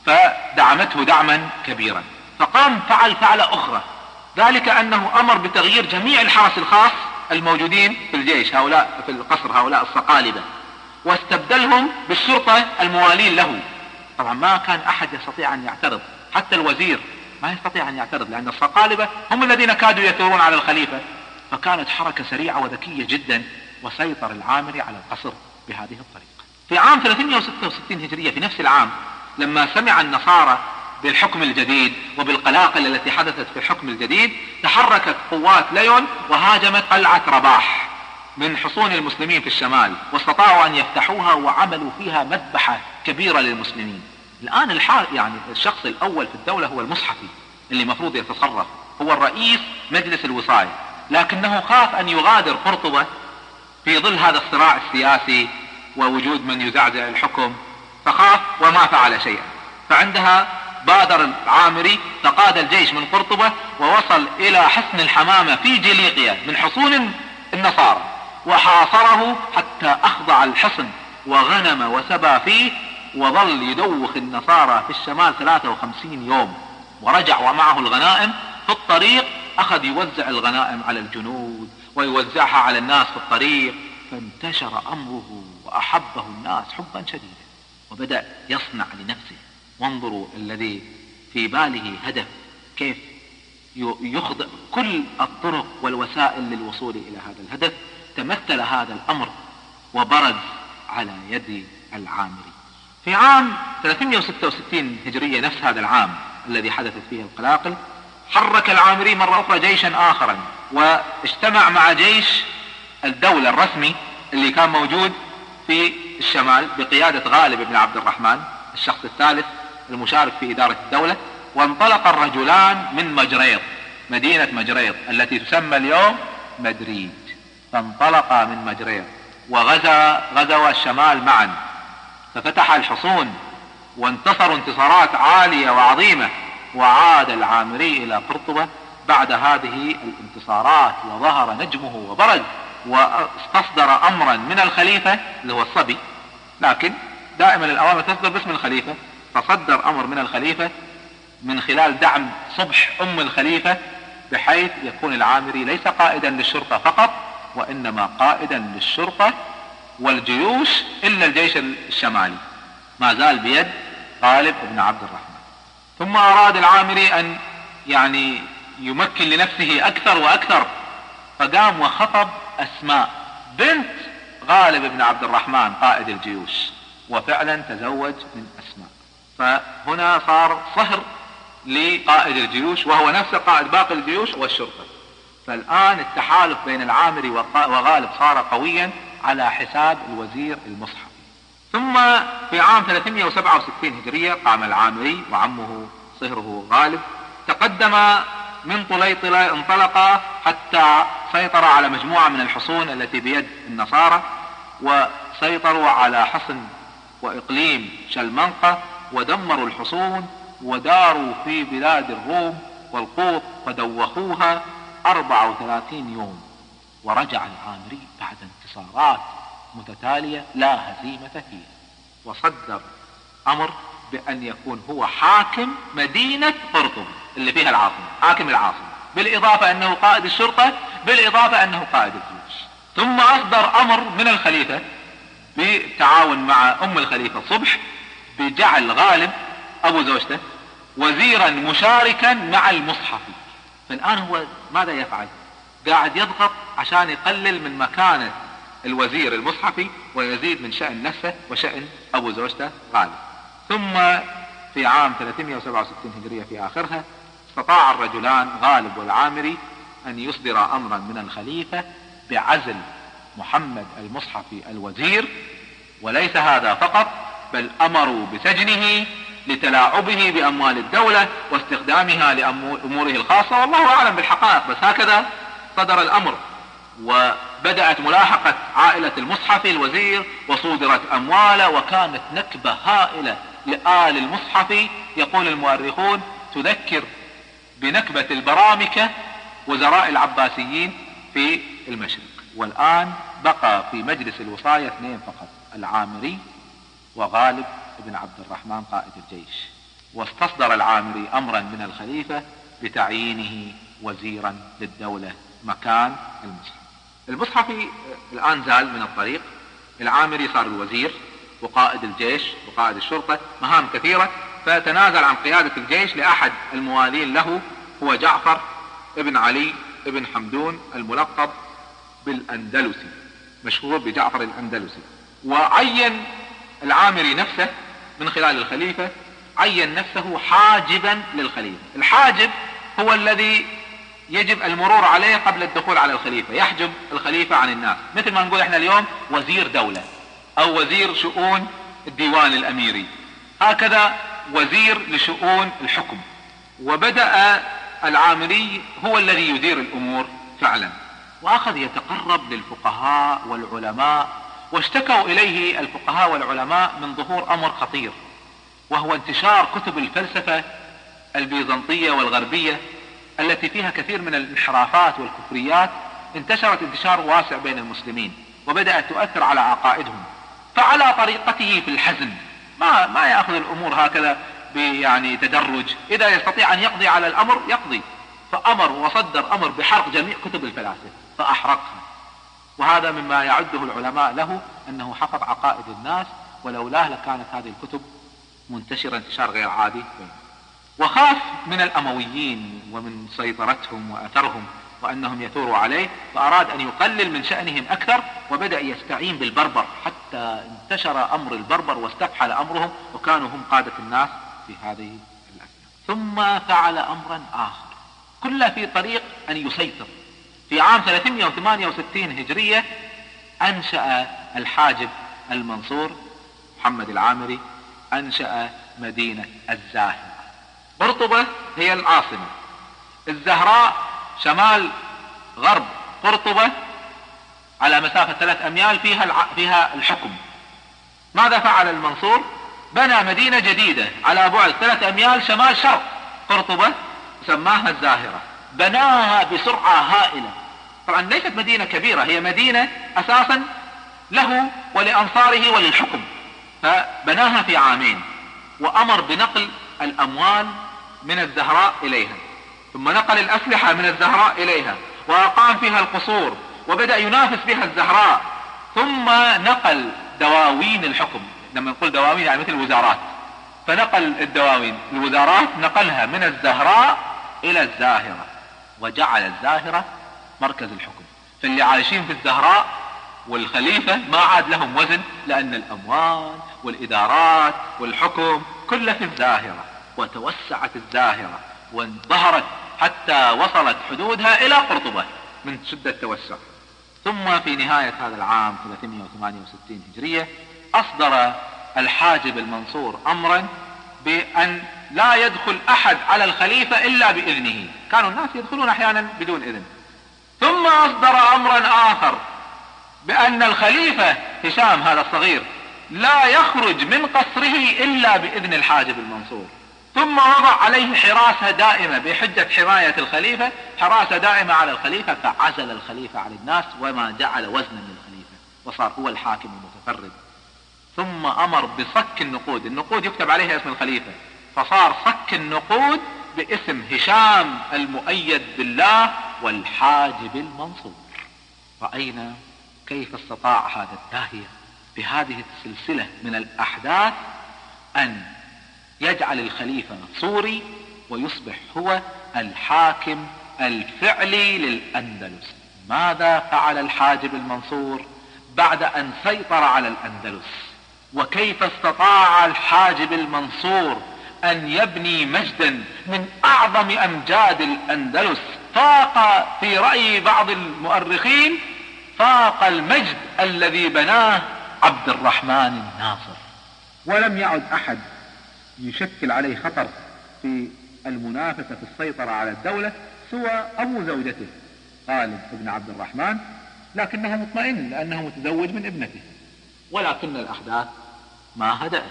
فدعمته دعما كبيرا. فقام فعل فعلة أخرى، ذلك أنه أمر بتغيير جميع الحرس الخاص الموجودين في الجيش، هؤلاء في القصر هؤلاء الصقالبة، واستبدلهم بالشرطة الموالين له. طبعا ما كان أحد يستطيع أن يعترض، حتى الوزير ما يستطيع أن يعترض، لأن الصقالبة هم الذين كادوا يثورون على الخليفة. فكانت حركة سريعة وذكية جدا، وسيطر العامري على القصر بهذه الطريقة. في عام ثلاثمائة وستة وستين هجرية في نفس العام، لما سمع النصارى بالحكم الجديد وبالقلاقل التي حدثت في الحكم الجديد، تحركت قوات ليون وهاجمت قلعة رباح من حصون المسلمين في الشمال، واستطاعوا أن يفتحوها وعملوا فيها مذبحة كبيرة للمسلمين. الآن الحال يعني الشخص الأول في الدولة هو المصحفي اللي مفروض يتصرف، هو الرئيس مجلس الوصاية، لكنه خاف أن يغادر قرطبة في ظل هذا الصراع السياسي ووجود من يزعزع الحكم، فخاف وما فعل شيئا. فعندها بادر العامري فقاد الجيش من قرطبة ووصل إلى حصن الحمامة في جليقية من حصون النصارى، وحاصره حتى أخضع الحصن وغنم وسبى فيه، وظل يدوخ النصارى في الشمال ثلاثة وخمسين يوم، ورجع ومعه الغنائم. في الطريق أخذ يوزع الغنائم على الجنود ويوزعها على الناس في الطريق، فانتشر أمره وأحبه الناس حبا شديدا، وبدأ يصنع لنفسه. وانظروا الذي في باله هدف كيف يخضع كل الطرق والوسائل للوصول إلى هذا الهدف. تمثل هذا الأمر وبرز على يد العامري. في عام ثلاثمائة وستة وستين هجرية، نفس هذا العام الذي حدثت فيه القلاقل، حرك العامري مرة أخرى جيشا آخرا، واجتمع مع جيش الدولة الرسمي اللي كان موجود في الشمال بقيادة غالب بن عبد الرحمن، الشخص الثالث المشارك في إدارة الدولة. وانطلق الرجلان من مجريط، مدينة مجريط التي تسمى اليوم مدريد، فانطلقا من مجريط وغزا غزوا الشمال معا، ففتح الحصون وانتصروا انتصارات عالية وعظيمة. وعاد العامري إلى قرطبة بعد هذه الانتصارات، وظهر نجمه وبرز، واستصدر أمرا من الخليفة اللي هو الصبي، لكن دائما الأوامر تصدر باسم الخليفة، فصدر أمر من الخليفة من خلال دعم صبح أم الخليفة، بحيث يكون العامري ليس قائدا للشرطة فقط، وإنما قائدا للشرطة والجيوش، إلا الجيش الشمالي ما زال بيد غالب بن عبد الرحمن. ثم أراد العامري أن يعني يمكن لنفسه أكثر وأكثر، فقام وخطب أسماء بنت غالب بن عبد الرحمن قائد الجيوش، وفعلا تزوج من أسماء. فهنا صار صهر لقائد الجيوش، وهو نفسه قائد باقي الجيوش والشرطة. فالآن التحالف بين العامري وغالب صار قويا على حساب الوزير المصحفي. ثم في عام ثلاثمائة وسبعة وستين هجرية قام العامري وعمه صهره غالب، تقدم من طليطلة، انطلق حتى سيطر على مجموعة من الحصون التي بيد النصارى، وسيطروا على حصن وإقليم شلمنقة، ودمروا الحصون وداروا في بلاد الروم والقوط فدوخوها أربعة وثلاثين يوم. ورجع العامري بعد انتصارات متتالية لا هزيمة فيها، وصدر أمر بأن يكون هو حاكم مدينة قرطبة اللي فيها العاصمة، حاكم العاصمة، بالإضافة أنه قائد الشرطة، بالإضافة أنه قائد الجيوش. ثم أصدر أمر من الخليفة بالتعاون مع أم الخليفة صبح بجعل غالب أبو زوجته وزيرا مشاركا مع المصحفي. فالآن هو ماذا يفعل؟ قاعد يضغط عشان يقلل من مكانة الوزير المصحفي ويزيد من شأن نفسه وشأن أبو زوجته غالب. ثم في عام ثلاثمائة وسبعة وستين هجرية في آخرها استطاع الرجلان غالب والعامري أن يصدر أمرا من الخليفة بعزل محمد المصحفي الوزير، وليس هذا فقط، بل أمروا بسجنه لتلاعبه بأموال الدولة واستخدامها لأموره الخاصة، والله أعلم بالحقائق، بس هكذا صدر الأمر. وبدأت ملاحقة عائلة المصحفي الوزير وصودرت أمواله، وكانت نكبة هائلة لآل المصحفي، يقول المؤرخون تذكر بنكبة البرامكة وزراء العباسيين في المشرق. والآن بقى في مجلس الوصاية اثنين فقط، العامري وغالب بن عبد الرحمن قائد الجيش. واستصدر العامري أمرا من الخليفة بتعيينه وزيرا للدولة مكان المصحف. المصحفي الآن زال من الطريق، العامري صار الوزير وقائد الجيش وقائد الشرطة، مهام كثيرة، فتنازل عن قيادة الجيش لأحد الموالين له، هو جعفر ابن علي ابن حمدون الملقب بالأندلسي، مشهور بجعفر الأندلسي. وعين العامري نفسه من خلال الخليفة، عين نفسه حاجبا للخليفة. الحاجب هو الذي يجب المرور عليه قبل الدخول على الخليفة، يحجب الخليفة عن الناس، مثل ما نقول احنا اليوم وزير دولة او وزير شؤون الديوان الاميري، هكذا وزير لشؤون الحكم. وبدأ العامري هو الذي يدير الامور فعلا، واخذ يتقرب للفقهاء والعلماء، واشتكوا اليه الفقهاء والعلماء من ظهور امر خطير، وهو انتشار كتب الفلسفة البيزنطية والغربية التي فيها كثير من الانحرافات والكفريات، انتشرت انتشار واسع بين المسلمين وبدأت تؤثر على عقائدهم. فعلى طريقته في الحزم، ما ما يأخذ الامور هكذا يعني تدرج، اذا يستطيع ان يقضي على الامر يقضي. فامر وصدر امر بحرق جميع كتب الفلاسفة فاحرقها، وهذا مما يعده العلماء له انه حفظ عقائد الناس، ولولاه لكانت هذه الكتب منتشرة انتشار غير عادي بينهم. وخاف من الأمويين ومن سيطرتهم وأثرهم وأنهم يثوروا عليه، فأراد أن يقلل من شأنهم أكثر، وبدأ يستعين بالبربر حتى انتشر أمر البربر واستفحل أمرهم، وكانوا هم قادة الناس في هذه الأثناء. ثم فعل أمرا آخر كله في طريق أن يسيطر. في عام ثلاثمائة وثمانية وستين هجرية أنشأ الحاجب المنصور محمد العامري أنشأ مدينة الزاهرة. قرطبة هي العاصمة، الزهراء شمال غرب قرطبة على مسافة ثلاث أميال فيها الع... فيها الحكم. ماذا فعل المنصور؟ بنى مدينة جديدة على بعد ثلاث أميال شمال شرق قرطبة سماها الزاهرة. بناها بسرعة هائلة، طبعا ليست مدينة كبيرة، هي مدينة أساسا له ولأنصاره وللحكم، فبناها في عامين، وأمر بنقل الأموال من الزهراء إليها، ثم نقل الأسلحة من الزهراء إليها، وأقام فيها القصور، وبدأ ينافس بها الزهراء، ثم نقل دواوين الحكم. لما نقول دواوين يعني مثل الوزارات، فنقل الدواوين الوزارات نقلها من الزهراء إلى الزاهرة، وجعل الزاهرة مركز الحكم. فاللي عايشين في الزهراء والخليفة ما عاد لهم وزن، لأن الأموال والإدارات والحكم كله في الزاهرة، وتوسعت الزاهرة وانظهرت حتى وصلت حدودها إلى قرطبة من شدة التوسع. ثم في نهاية هذا العام ثلاثمائة وثمانية وستين هجرية أصدر الحاجب المنصور أمرا بأن لا يدخل أحد على الخليفة إلا بإذنه. كانوا الناس يدخلون أحيانا بدون إذن. ثم أصدر أمرا آخر بأن الخليفة هشام هذا الصغير لا يخرج من قصره إلا بإذن الحاجب المنصور. ثم وضع عليه حراسة دائمة بحجة حماية الخليفة، حراسة دائمة على الخليفة، فعزل الخليفة عن الناس وما جعل وزنا للخليفة، وصار هو الحاكم المتفرد. ثم أمر بصك النقود، النقود يكتب عليها اسم الخليفة، فصار صك النقود باسم هشام المؤيد بالله والحاجب المنصور. رأينا كيف استطاع هذا الداهية بهذه السلسلة من الأحداث أن يجعل الخليفة صوري ويصبح هو الحاكم الفعلي للأندلس. ماذا فعل الحاجب المنصور بعد أن سيطر على الأندلس؟ وكيف استطاع الحاجب المنصور أن يبني مجدا من أعظم أمجاد الأندلس، فاق في رأي بعض المؤرخين فاق المجد الذي بناه عبد الرحمن الناصر، ولم يعد أحد يشكل عليه خطر في المنافسة في السيطرة على الدولة سوى أبو زوجته غالب بن عبد الرحمن، لكنه مطمئن لأنه متزوج من ابنته. ولكن الأحداث ما هدأت،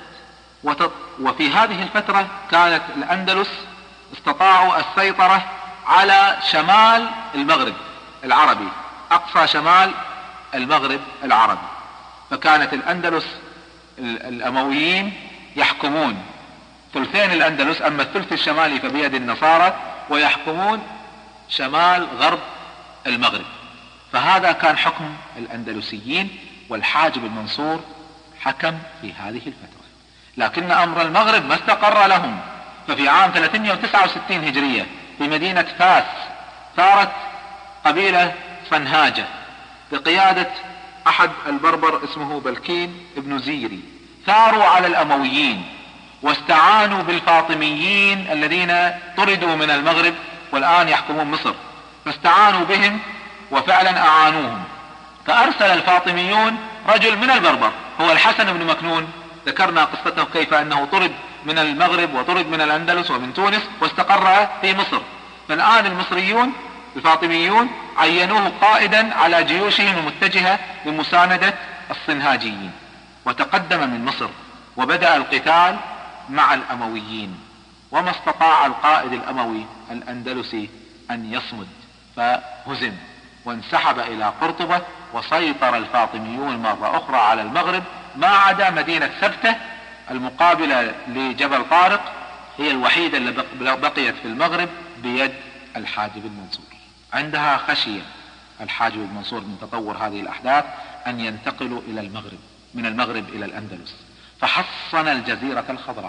وفي هذه الفترة كانت الأندلس استطاعوا السيطرة على شمال المغرب العربي، أقصى شمال المغرب العربي، فكانت الأندلس الأمويين يحكمون ثلثين الأندلس، أما الثلث الشمالي فبيد النصارى، ويحكمون شمال غرب المغرب. فهذا كان حكم الأندلسيين، والحاجب المنصور حكم في هذه الفترة. لكن أمر المغرب ما استقر لهم، ففي عام ثلاثمائة وتسعة وستين هجرية في مدينة فاس ثارت قبيلة صنهاجة بقيادة أحد البربر اسمه بلكين ابن زيري، ثاروا على الأمويين واستعانوا بالفاطميين الذين طردوا من المغرب والآن يحكمون مصر، فاستعانوا بهم وفعلا أعانوهم. فأرسل الفاطميون رجل من البربر هو الحسن بن مكنون، ذكرنا قصته كيف أنه طرد من المغرب وطرد من الأندلس ومن تونس واستقر في مصر. فالآن المصريون الفاطميون عينوه قائدا على جيوشهم المتجهة لمساندة الصنهاجيين، وتقدم من مصر وبدأ القتال مع الأمويين، وما استطاع القائد الأموي الأندلسي أن يصمد، فهزم وانسحب إلى قرطبة، وسيطر الفاطميون مرة أخرى على المغرب، ما عدا مدينة ثبتة المقابلة لجبل طارق هي الوحيدة اللي بقيت في المغرب بيد الحاجب المنصور. عندها خشية الحاجب المنصور من تطور هذه الأحداث أن ينتقلوا إلى المغرب، من المغرب إلى الأندلس، فحصن الجزيرة الخضراء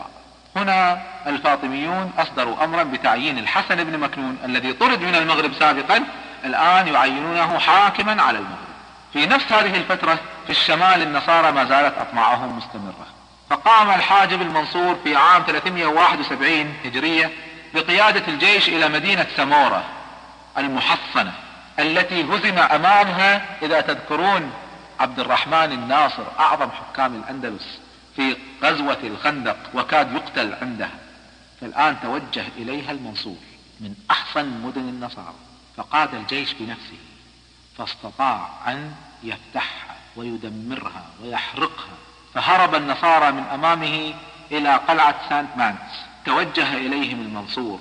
هنا الفاطميون أصدروا أمرا بتعيين الحسن بن مكنون الذي طرد من المغرب سابقا، الآن يعينونه حاكما على المغرب. في نفس هذه الفترة في الشمال النصارى ما زالت أطماعهم مستمرة، فقام الحاجب المنصور في عام ثلاثمائة وواحد وسبعين هجرية بقيادة الجيش إلى مدينة سمورة المحصنة التي هزم أمامها، إذا تذكرون عبد الرحمن الناصر أعظم حكام الأندلس في غزوة الخندق وكاد يقتل عندها، فالآن توجه إليها المنصور من أحصن مدن النصارى، فقاد الجيش بنفسه فاستطاع أن يفتحها ويدمرها ويحرقها، فهرب النصارى من أمامه إلى قلعة سانت مانس. توجه إليهم المنصور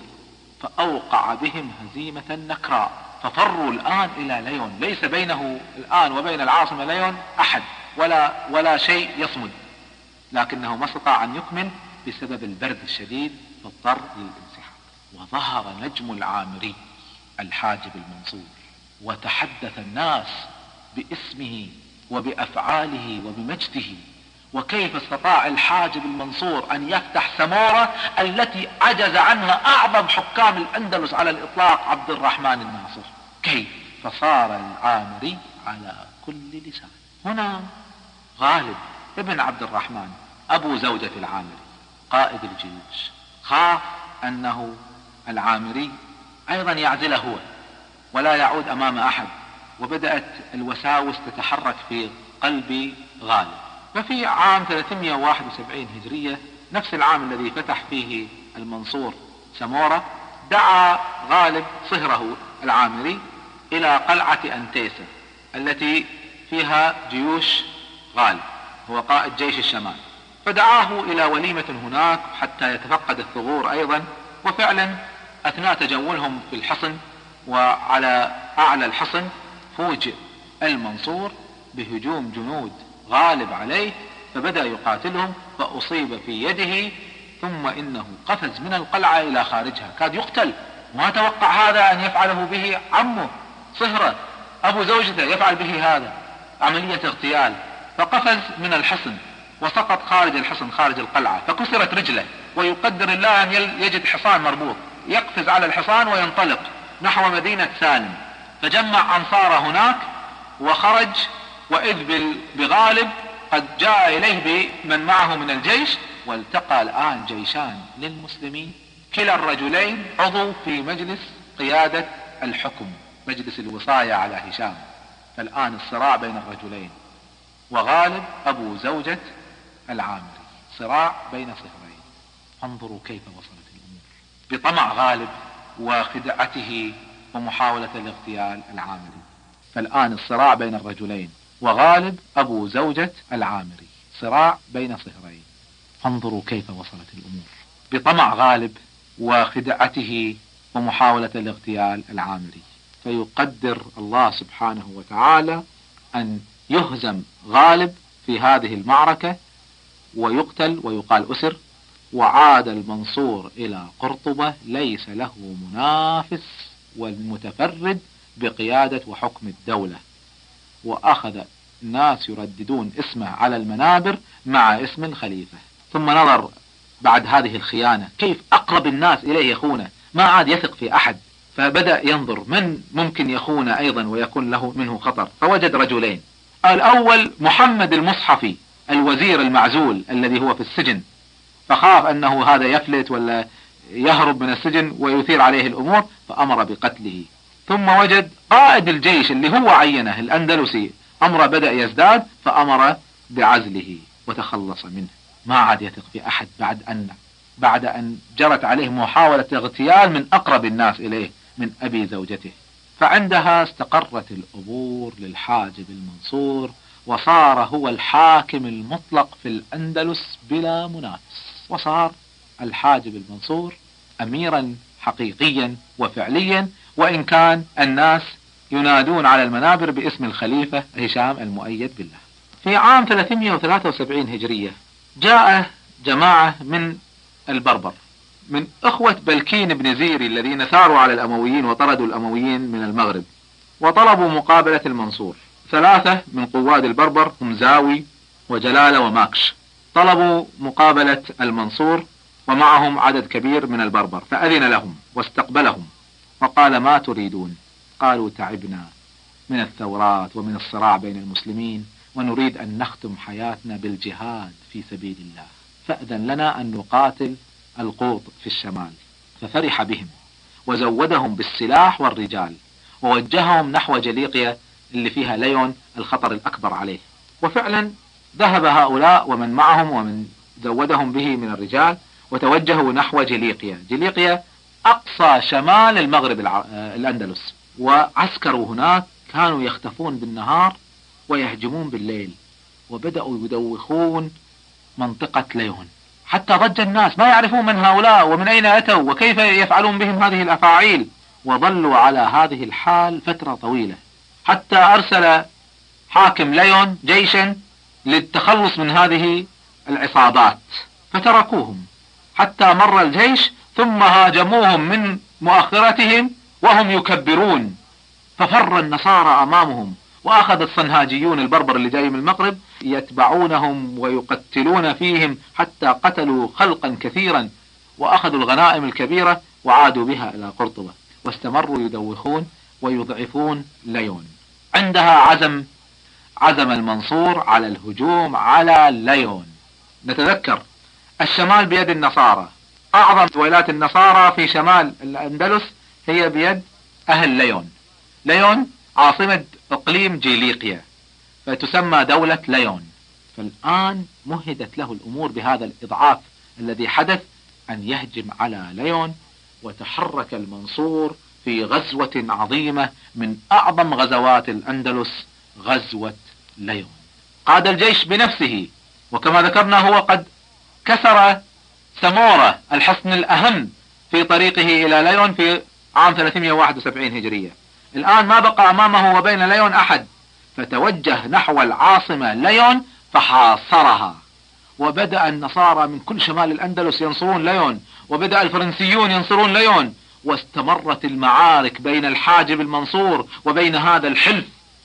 فأوقع بهم هزيمة نكراء، ففروا الآن إلى ليون، ليس بينه الآن وبين العاصمة ليون أحد ولا, ولا شيء يصمد، لكنه ما استطاع أن يكمل بسبب البرد الشديد فاضطر للانسحاب. وظهر نجم العامري الحاجب المنصور وتحدث الناس باسمه وبأفعاله وبمجده، وكيف استطاع الحاجب المنصور أن يفتح سمورة التي عجز عنها أعظم حكام الأندلس على الإطلاق عبد الرحمن الناصر، كيف؟ فصار العامري على كل لسان. هنا غالب ابن عبد الرحمن أبو زوجة العامري قائد الجيوش خاف أنه العامري أيضا يعزله هو ولا يعود أمام أحد، وبدأت الوساوس تتحرك في قلب غالب. ففي عام ثلاثمائة وواحد وسبعين هجرية، نفس العام الذي فتح فيه المنصور سمورة، دعا غالب صهره العامري إلى قلعة أنتيسة التي فيها جيوش غالب، هو قائد جيش الشمال، فدعاه إلى وليمة هناك حتى يتفقد الثغور أيضا. وفعلا أثناء تجولهم في الحصن وعلى أعلى الحصن فوجئ المنصور بهجوم جنود غالب عليه، فبدأ يقاتلهم فأصيب في يده، ثم إنه قفز من القلعة إلى خارجها كاد يقتل. ما توقع هذا أن يفعله به عمه صهره أبو زوجته، يفعل به هذا عملية اغتيال، فقفز من الحصن وسقط خارج الحصن خارج القلعة فكسرت رجله، ويقدر الله أن يجد حصان مربوط، يقفز على الحصان وينطلق نحو مدينة سالم، فجمع أنصاره هناك وخرج، وإذ بغالب قد جاء إليه بمن معه من الجيش، والتقى الآن جيشان للمسلمين، كلا الرجلين عضو في مجلس قيادة الحكم، مجلس الوصاية على هشام. فالآن الصراع بين الرجلين، وغالب أبو زوجة العامري، صراع بين صهرين. انظروا كيف وصلت الأمور بطمع غالب وخدعته ومحاولة الاغتيال العامري. فالآن الصراع بين الرجلين، وغالب أبو زوجة العامري، صراع بين صهرين. انظروا كيف وصلت الأمور بطمع غالب وخدعته ومحاولة الاغتيال العامري. فيقدر الله سبحانه وتعالى أن يهزم غالب في هذه المعركة ويقتل ويقال أسر، وعاد المنصور إلى قرطبة ليس له منافس والمتفرد بقيادة وحكم الدولة، وأخذ الناس يرددون اسمه على المنابر مع اسم الخليفة. ثم نظر بعد هذه الخيانة كيف أقرب الناس إليه يخونه، ما عاد يثق في أحد، فبدأ ينظر من ممكن يخون أيضا ويكون له منه خطر، فوجد رجلين. الأول محمد المصحفي الوزير المعزول الذي هو في السجن، فخاف أنه هذا يفلت ولا يهرب من السجن ويثير عليه الأمور، فأمر بقتله. ثم وجد قائد الجيش اللي هو عينه الأندلسي، أمر بدأ يزداد، فأمر بعزله وتخلص منه. ما عاد يثق في أحد بعد أن بعد أن جرت عليه محاولة اغتيال من أقرب الناس إليه من أبي زوجته. فعندها استقرت الأمور للحاجب المنصور، وصار هو الحاكم المطلق في الأندلس بلا منافس، وصار الحاجب المنصور أميرا حقيقيا وفعليا، وإن كان الناس ينادون على المنابر باسم الخليفة هشام المؤيد بالله. في عام ثلاثمائة وثلاثة وسبعين هجرية جاء جماعة من البربر من أخوة بلكين بن زيري الذين ثاروا على الأمويين وطردوا الأمويين من المغرب، وطلبوا مقابلة المنصور. ثلاثة من قواد البربر هم زاوي وجلالة وماكش، طلبوا مقابلة المنصور ومعهم عدد كبير من البربر، فأذن لهم واستقبلهم وقال: ما تريدون؟ قالوا: تعبنا من الثورات ومن الصراع بين المسلمين، ونريد أن نختم حياتنا بالجهاد في سبيل الله، فأذن لنا أن نقاتل القوط في الشمال. ففرح بهم وزودهم بالسلاح والرجال، ووجههم نحو جليقيا اللي فيها ليون الخطر الأكبر عليه. وفعلا ذهب هؤلاء ومن معهم ومن زودهم به من الرجال وتوجهوا نحو جليقيا. جليقيا أقصى شمال المغرب الع... الأندلس، وعسكروا هناك كانوا يختفون بالنهار ويهجمون بالليل، وبدأوا يدوخون منطقة ليون، حتى ضج الناس ما يعرفون من هؤلاء ومن أين أتوا وكيف يفعلون بهم هذه الأفاعيل. وظلوا على هذه الحال فترة طويلة، حتى أرسل حاكم ليون جيشا للتخلص من هذه العصابات، فتركوهم حتى مر الجيش، ثم هاجموهم من مؤخرتهم وهم يكبرون، ففر النصارى أمامهم، وأخذ الصنهاجيون البربر اللي جاي من المغرب يتبعونهم ويقتلون فيهم حتى قتلوا خلقا كثيرا، وأخذوا الغنائم الكبيرة وعادوا بها إلى قرطبة، واستمروا يدوخون ويضعفون ليون. عندها عزم عزم المنصور على الهجوم على ليون. نتذكر الشمال بيد النصارى، أعظم ولايات النصارى في شمال الأندلس هي بيد أهل ليون. ليون عاصمة إقليم جيليقيا، فتسمى دولة ليون. فالآن مهدت له الأمور بهذا الإضعاف الذي حدث أن يهجم على ليون، وتحرك المنصور في غزوة عظيمة من أعظم غزوات الأندلس، غزوة ليون. قاد الجيش بنفسه، وكما ذكرنا هو قد كسر سمورة الحصن الأهم في طريقه إلى ليون في عام ثلاثمائة وواحد وسبعين هجرية. الآن ما بقى أمامه وبين ليون أحد، فتوجه نحو العاصمة ليون فحاصرها، وبدأ النصارى من كل شمال الأندلس ينصرون ليون، وبدأ الفرنسيون ينصرون ليون، واستمرت المعارك بين الحاجب المنصور وبين هذا الحلف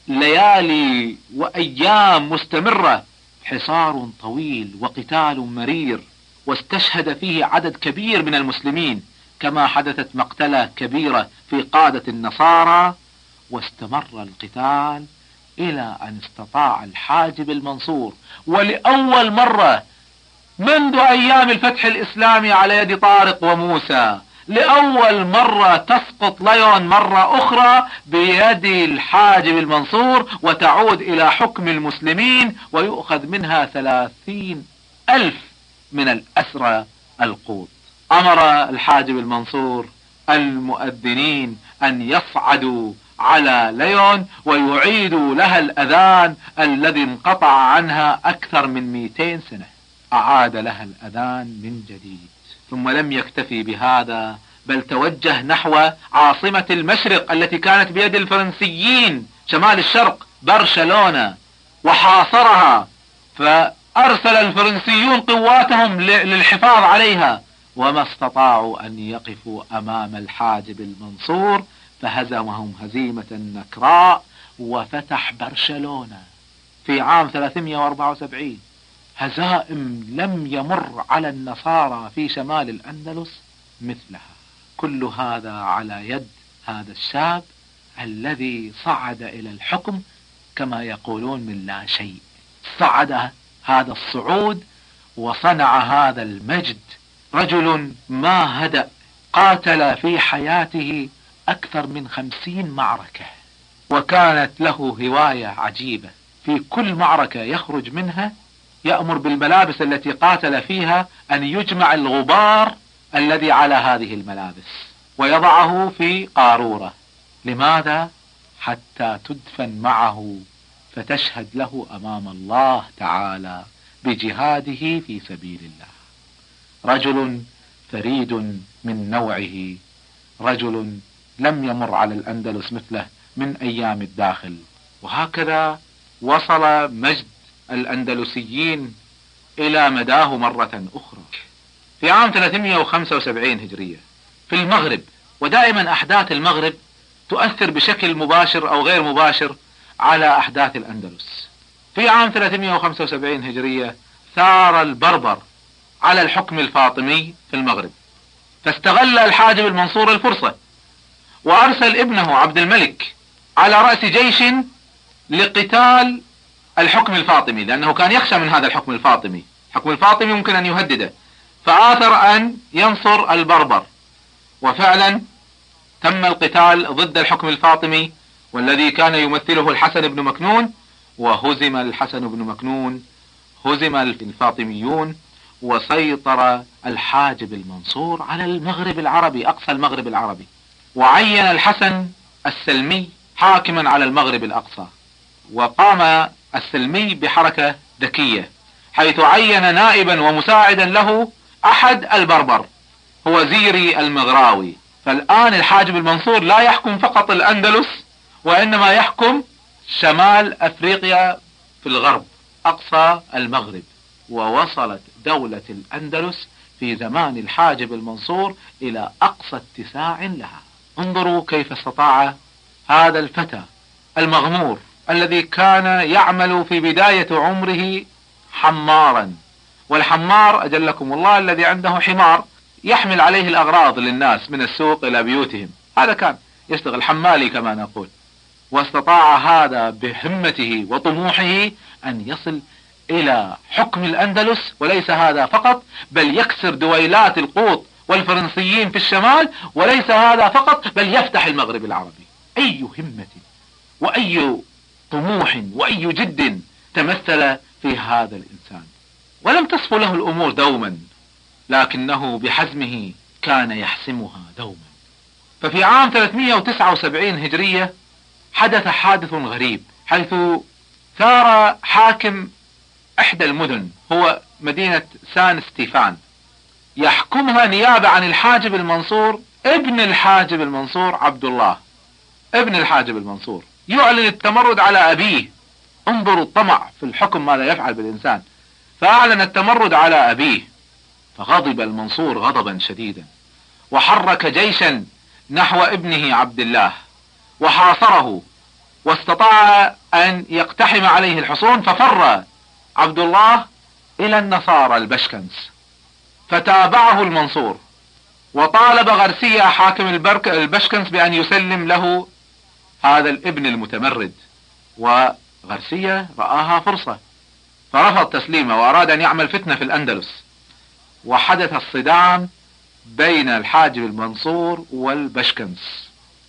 ليالي وأيام مستمرة، حصار طويل وقتال مرير، واستشهد فيه عدد كبير من المسلمين، كما حدثت مقتلة كبيرة في قادة النصارى. واستمر القتال إلى أن استطاع الحاجب المنصور، ولأول مرة منذ أيام الفتح الإسلامي على يد طارق وموسى، لأول مرة تسقط ليون مرة أخرى بيد الحاجب المنصور، وتعود إلى حكم المسلمين، ويؤخذ منها ثلاثين ألف من الأسرى القوط. أمر الحاجب المنصور المؤذنين أن يصعدوا على ليون ويعيدوا لها الأذان الذي انقطع عنها أكثر من مئتين سنة، أعاد لها الأذان من جديد. ثم لم يكتفي بهذا، بل توجه نحو عاصمة المشرق التي كانت بيد الفرنسيين شمال الشرق، برشلونة، وحاصرها، فأرسل الفرنسيون قواتهم للحفاظ عليها، وما استطاعوا أن يقفوا أمام الحاجب المنصور، فهزمهم هزيمة نكراء وفتح برشلونة في عام ثلاثمائة وأربعة وسبعين. هزائم لم يمر على النصارى في شمال الأندلس مثلها. كل هذا على يد هذا الشاب الذي صعد إلى الحكم كما يقولون من لا شيء. صعد هذا الصعود وصنع هذا المجد، رجل ما هدأ، قاتل في حياته أكثر من خمسين معركة، وكانت له هواية عجيبة، في كل معركة يخرج منها يأمر بالملابس التي قاتل فيها أن يجمع الغبار الذي على هذه الملابس ويضعه في قارورة. لماذا؟ حتى تدفن معه فتشهد له أمام الله تعالى بجهاده في سبيل الله. رجل فريد من نوعه، رجل لم يمر على الأندلس مثله من أيام الداخل. وهكذا وصل مجد الأندلسيين إلى مداه مرة أخرى. في عام ثلاثمائة وخمسة وسبعين هجرية في المغرب، ودائما أحداث المغرب تؤثر بشكل مباشر أو غير مباشر على أحداث الأندلس. في عام ثلاثمائة وخمسة وسبعين هجرية ثار البربر على الحكم الفاطمي في المغرب، فاستغل الحاجب المنصور الفرصة وأرسل ابنه عبد الملك على رأس جيش لقتال الحكم الفاطمي، لأنه كان يخشى من هذا الحكم الفاطمي. الحكم الفاطمي ممكن أن يهدده، فآثر أن ينصر البربر، وفعلا تم القتال ضد الحكم الفاطمي والذي كان يمثله الحسن بن مكنون، وهزم الحسن بن مكنون، هزم الفاطميون، وسيطر الحاجب المنصور على المغرب العربي، أقصى المغرب العربي، وعين الحسن السلمي حاكما على المغرب الأقصى. وقام السلمي بحركة ذكية حيث عين نائبا ومساعدا له أحد البربر هو زيري المغراوي. فالآن الحاجب المنصور لا يحكم فقط الأندلس، وإنما يحكم شمال أفريقيا في الغرب، أقصى المغرب. ووصلت دولة الأندلس في زمان الحاجب المنصور إلى أقصى اتساع لها. انظروا كيف استطاع هذا الفتى المغمور الذي كان يعمل في بداية عمره حمارا، والحمار أجلكم الله الذي عنده حمار يحمل عليه الأغراض للناس من السوق إلى بيوتهم، هذا كان يشتغل حمالي كما نقول. واستطاع هذا بهمته وطموحه أن يصل إلى حكم الأندلس، وليس هذا فقط بل يكسر دويلات القوط والفرنسيين في الشمال، وليس هذا فقط بل يفتح المغرب العربي. أي همة وأي طموح وأي جد تمثل في هذا الإنسان. ولم تصف له الأمور دوما، لكنه بحزمه كان يحسمها دوما. ففي عام ثلاثمائة وتسعة وسبعين هجرية حدث حادث غريب، حيث ثار حاكم إحدى المدن هو مدينة سان ستيفان، يحكمها نيابة عن الحاجب المنصور ابن الحاجب المنصور عبد الله ابن الحاجب المنصور، يعلن التمرد على أبيه. انظروا الطمع في الحكم ماذا يفعل بالإنسان. فأعلن التمرد على أبيه، فغضب المنصور غضبا شديدا وحرك جيشا نحو ابنه عبد الله وحاصره، واستطاع أن يقتحم عليه الحصون، ففر عبد الله إلى النصارى البشكنس، فتابعه المنصور وطالب غرسيا حاكم البشكنس بأن يسلم له هذا الابن المتمرد، وغرسيا رآها فرصة فرفض تسليمه وأراد أن يعمل فتنة في الأندلس، وحدث الصدام بين الحاجب المنصور والبشكنس،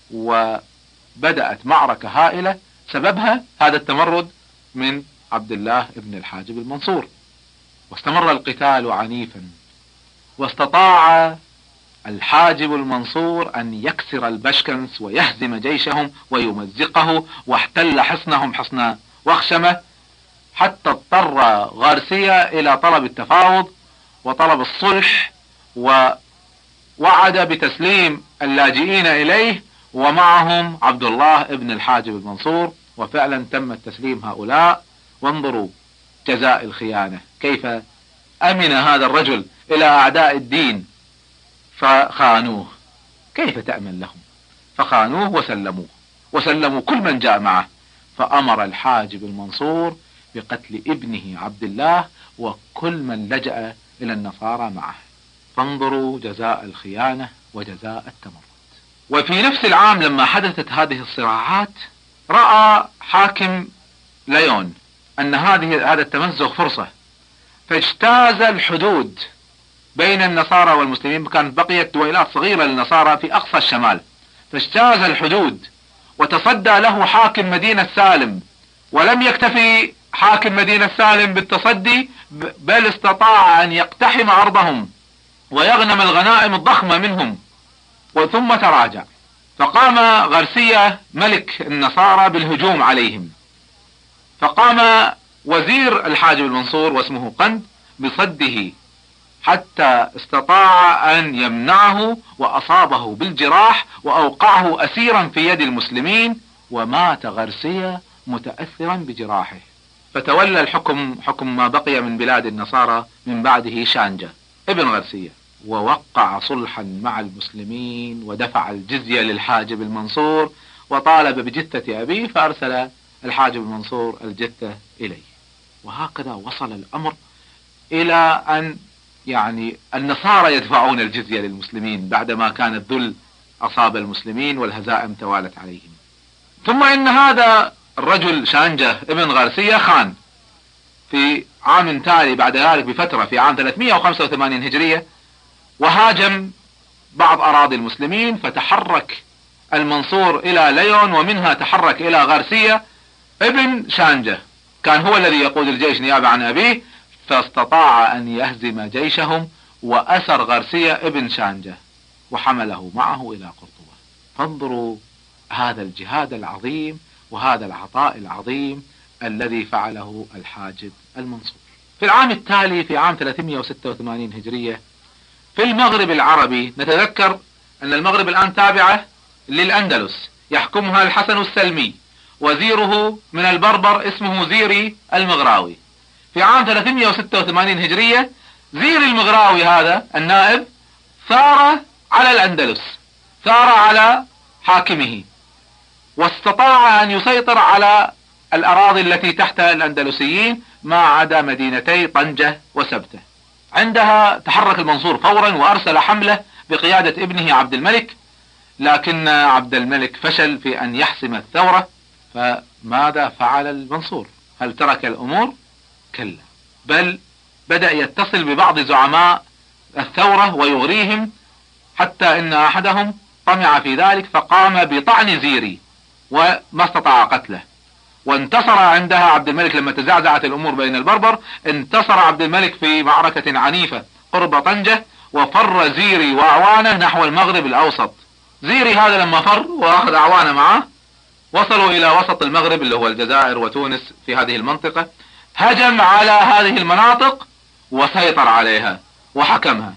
وبدأت معركة هائلة سببها هذا التمرد من عبد الله ابن الحاجب المنصور. واستمر القتال عنيفا، واستطاع الحاجب المنصور أن يكسر البشكنس ويهزم جيشهم ويمزقه، واحتل حصنهم حصن وخشمة، حتى اضطر غارسيا إلى طلب التفاوض وطلب الصلح، ووعد بتسليم اللاجئين إليه ومعهم عبد الله ابن الحاجب المنصور، وفعلا تم تسليم هؤلاء. وانظروا جزاء الخيانة، كيف أمن هذا الرجل إلى أعداء الدين فخانوه، كيف تأمن لهم؟ فخانوه وسلموه وسلموا كل من جاء معه. فأمر الحاجب المنصور بقتل ابنه عبد الله وكل من لجأ إلى النصارى معه. فانظروا جزاء الخيانة وجزاء التمرد. وفي نفس العام لما حدثت هذه الصراعات، رأى حاكم ليون أن هذه هذا التمزق فرصة، فاجتاز الحدود بين النصارى والمسلمين. كانت بقيت دويلات صغيرة للنصارى في أقصى الشمال، فاجتاز الحدود وتصدى له حاكم مدينة سالم. ولم يكتفي حاكم مدينة سالم بالتصدي، بل استطاع أن يقتحم أرضهم ويغنم الغنائم الضخمة منهم، وثم تراجع. فقام غارسيا ملك النصارى بالهجوم عليهم، فقام وزير الحاجب المنصور واسمه قند بصده، حتى استطاع أن يمنعه وأصابه بالجراح وأوقعه أسيرا في يد المسلمين، ومات غارسيا متأثرا بجراحه. فتولى الحكم حكم ما بقي من بلاد النصارى من بعده شانجا ابن غارسيا، ووقع صلحا مع المسلمين ودفع الجزية للحاجب المنصور وطالب بجثة أبيه، فأرسل الحاجب المنصور الجثة إليه. وهكذا وصل الأمر إلى أن يعني النصارى يدفعون الجزية للمسلمين بعدما كان الذل أصاب المسلمين والهزائم توالت عليهم. ثم إن هذا الرجل شانجة ابن غارسية خان في عام تالي بعد ذلك بفترة في عام ثلاثمائة وخمسة وثمانين هجرية، وهاجم بعض أراضي المسلمين، فتحرك المنصور إلى ليون، ومنها تحرك إلى غارسية. ابن شانجة كان هو الذي يقود الجيش نيابة عن أبيه، فاستطاع أن يهزم جيشهم وأسر غارسية ابن شانجة وحمله معه إلى قرطبة. فانظروا هذا الجهاد العظيم وهذا العطاء العظيم الذي فعله الحاجب المنصور. في العام التالي في عام ثلاثمائة وستة وثمانين هجرية في المغرب العربي، نتذكر أن المغرب الآن تابعة للأندلس، يحكمها الحسن السلمي، وزيره من البربر اسمه زيري المغراوي. في عام ثلاثمائة وستة وثمانين هجرية زيري المغراوي هذا النائب ثار على الأندلس، ثار على حاكمه، واستطاع أن يسيطر على الأراضي التي تحت الأندلسيين ما عدا مدينتي طنجة وسبتة. عندها تحرك المنصور فورا وأرسل حملة بقيادة ابنه عبد الملك، لكن عبد الملك فشل في أن يحسم الثورة. فماذا فعل المنصور؟ هل ترك الأمور؟ كلا، بل بدأ يتصل ببعض زعماء الثورة ويغريهم، حتى إن أحدهم طمع في ذلك فقام بطعن زيري وما استطاع قتله. وانتصر عندها عبد الملك لما تزعزعت الأمور بين البربر، انتصر عبد الملك في معركة عنيفة قرب طنجة، وفر زيري وأعوانه نحو المغرب الأوسط. زيري هذا لما فر وأخذ أعوانه معه وصلوا إلى وسط المغرب اللي هو الجزائر وتونس في هذه المنطقة، هجم على هذه المناطق وسيطر عليها وحكمها،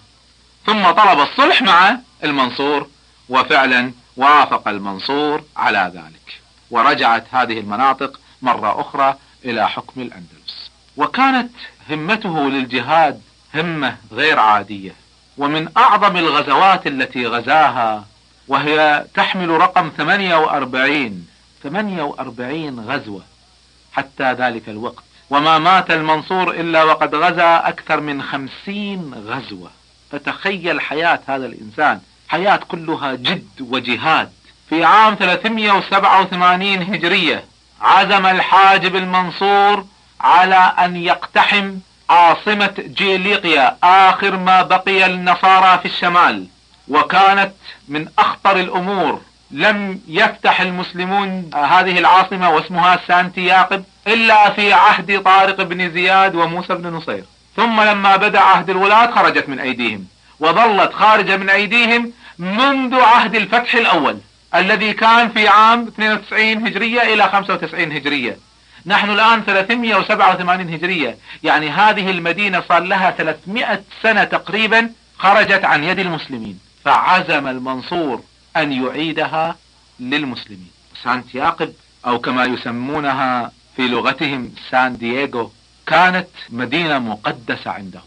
ثم طلب الصلح مع المنصور، وفعلا وافق المنصور على ذلك، ورجعت هذه المناطق مرة أخرى إلى حكم الأندلس. وكانت همته للجهاد همة غير عادية، ومن أعظم الغزوات التي غزاها، وهي تحمل رقم ثمانية وأربعين ثمانية وأربعين غزوة حتى ذلك الوقت، وما مات المنصور إلا وقد غزا أكثر من خمسين غزوة. فتخيل حياة هذا الإنسان، حياة كلها جد وجهاد. في عام ثلاثمائة وسبعة وثمانين هجرية عزم الحاجب المنصور على أن يقتحم عاصمة جيليقيا، آخر ما بقي النصارى في الشمال، وكانت من أخطر الأمور. لم يفتح المسلمون هذه العاصمة واسمها سانتياقب إلا في عهد طارق بن زياد وموسى بن نصير، ثم لما بدأ عهد الولاة خرجت من أيديهم، وظلت خارجة من أيديهم منذ عهد الفتح الأول الذي كان في عام اثنين وتسعين هجرية إلى خمسة وتسعين هجرية. نحن الآن ثلاثمائة وسبعة وثمانين هجرية، يعني هذه المدينة صار لها ثلاثمائة سنة تقريبا خرجت عن يد المسلمين. فعزم المنصور أن يعيدها للمسلمين. سانتياقب أو كما يسمونها في لغتهم سان دييغو كانت مدينة مقدسة عندهم،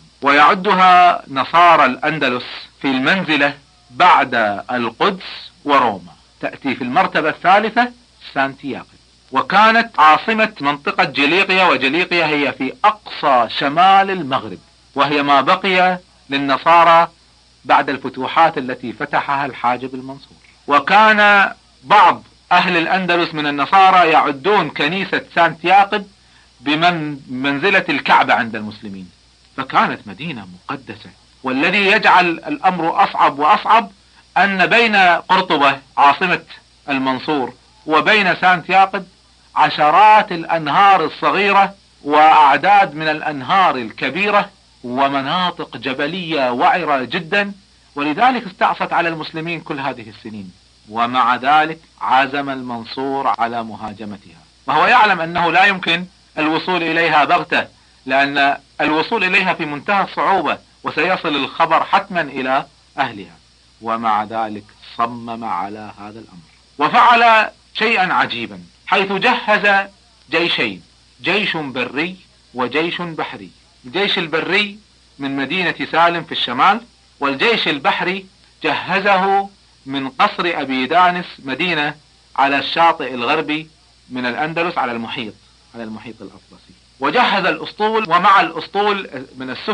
ويعدها نصارى الأندلس في المنزلة بعد القدس وروما، تأتي في المرتبة الثالثة سانتياقب. وكانت عاصمة منطقة جليقيا، وجليقيا هي في أقصى شمال المغرب، وهي ما بقي للنصارى بعد الفتوحات التي فتحها الحاجب المنصور. وكان بعض أهل الأندلس من النصارى يعدون كنيسة سانتياقب بمنزلة الكعبة عند المسلمين، فكانت مدينة مقدسة. والذي يجعل الأمر أصعب وأصعب أن بين قرطبة عاصمة المنصور وبين سانتياقب عشرات الأنهار الصغيرة وأعداد من الأنهار الكبيرة ومناطق جبلية وعرة جدا، ولذلك استعصت على المسلمين كل هذه السنين. ومع ذلك عزم المنصور على مهاجمتها، وهو يعلم أنه لا يمكن الوصول إليها بغتة، لأن الوصول إليها في منتهى الصعوبة وسيصل الخبر حتما إلى أهلها. ومع ذلك صمم على هذا الأمر، وفعل شيئا عجيبا، حيث جهز جيشين، جيش بري وجيش بحري. الجيش البري من مدينة سالم في الشمال، والجيش البحري جهزه من قصر أبي دانس، مدينة على الشاطئ الغربي من الأندلس على المحيط على المحيط الأطلسي. وجهز الأسطول، ومع الأسطول من السفن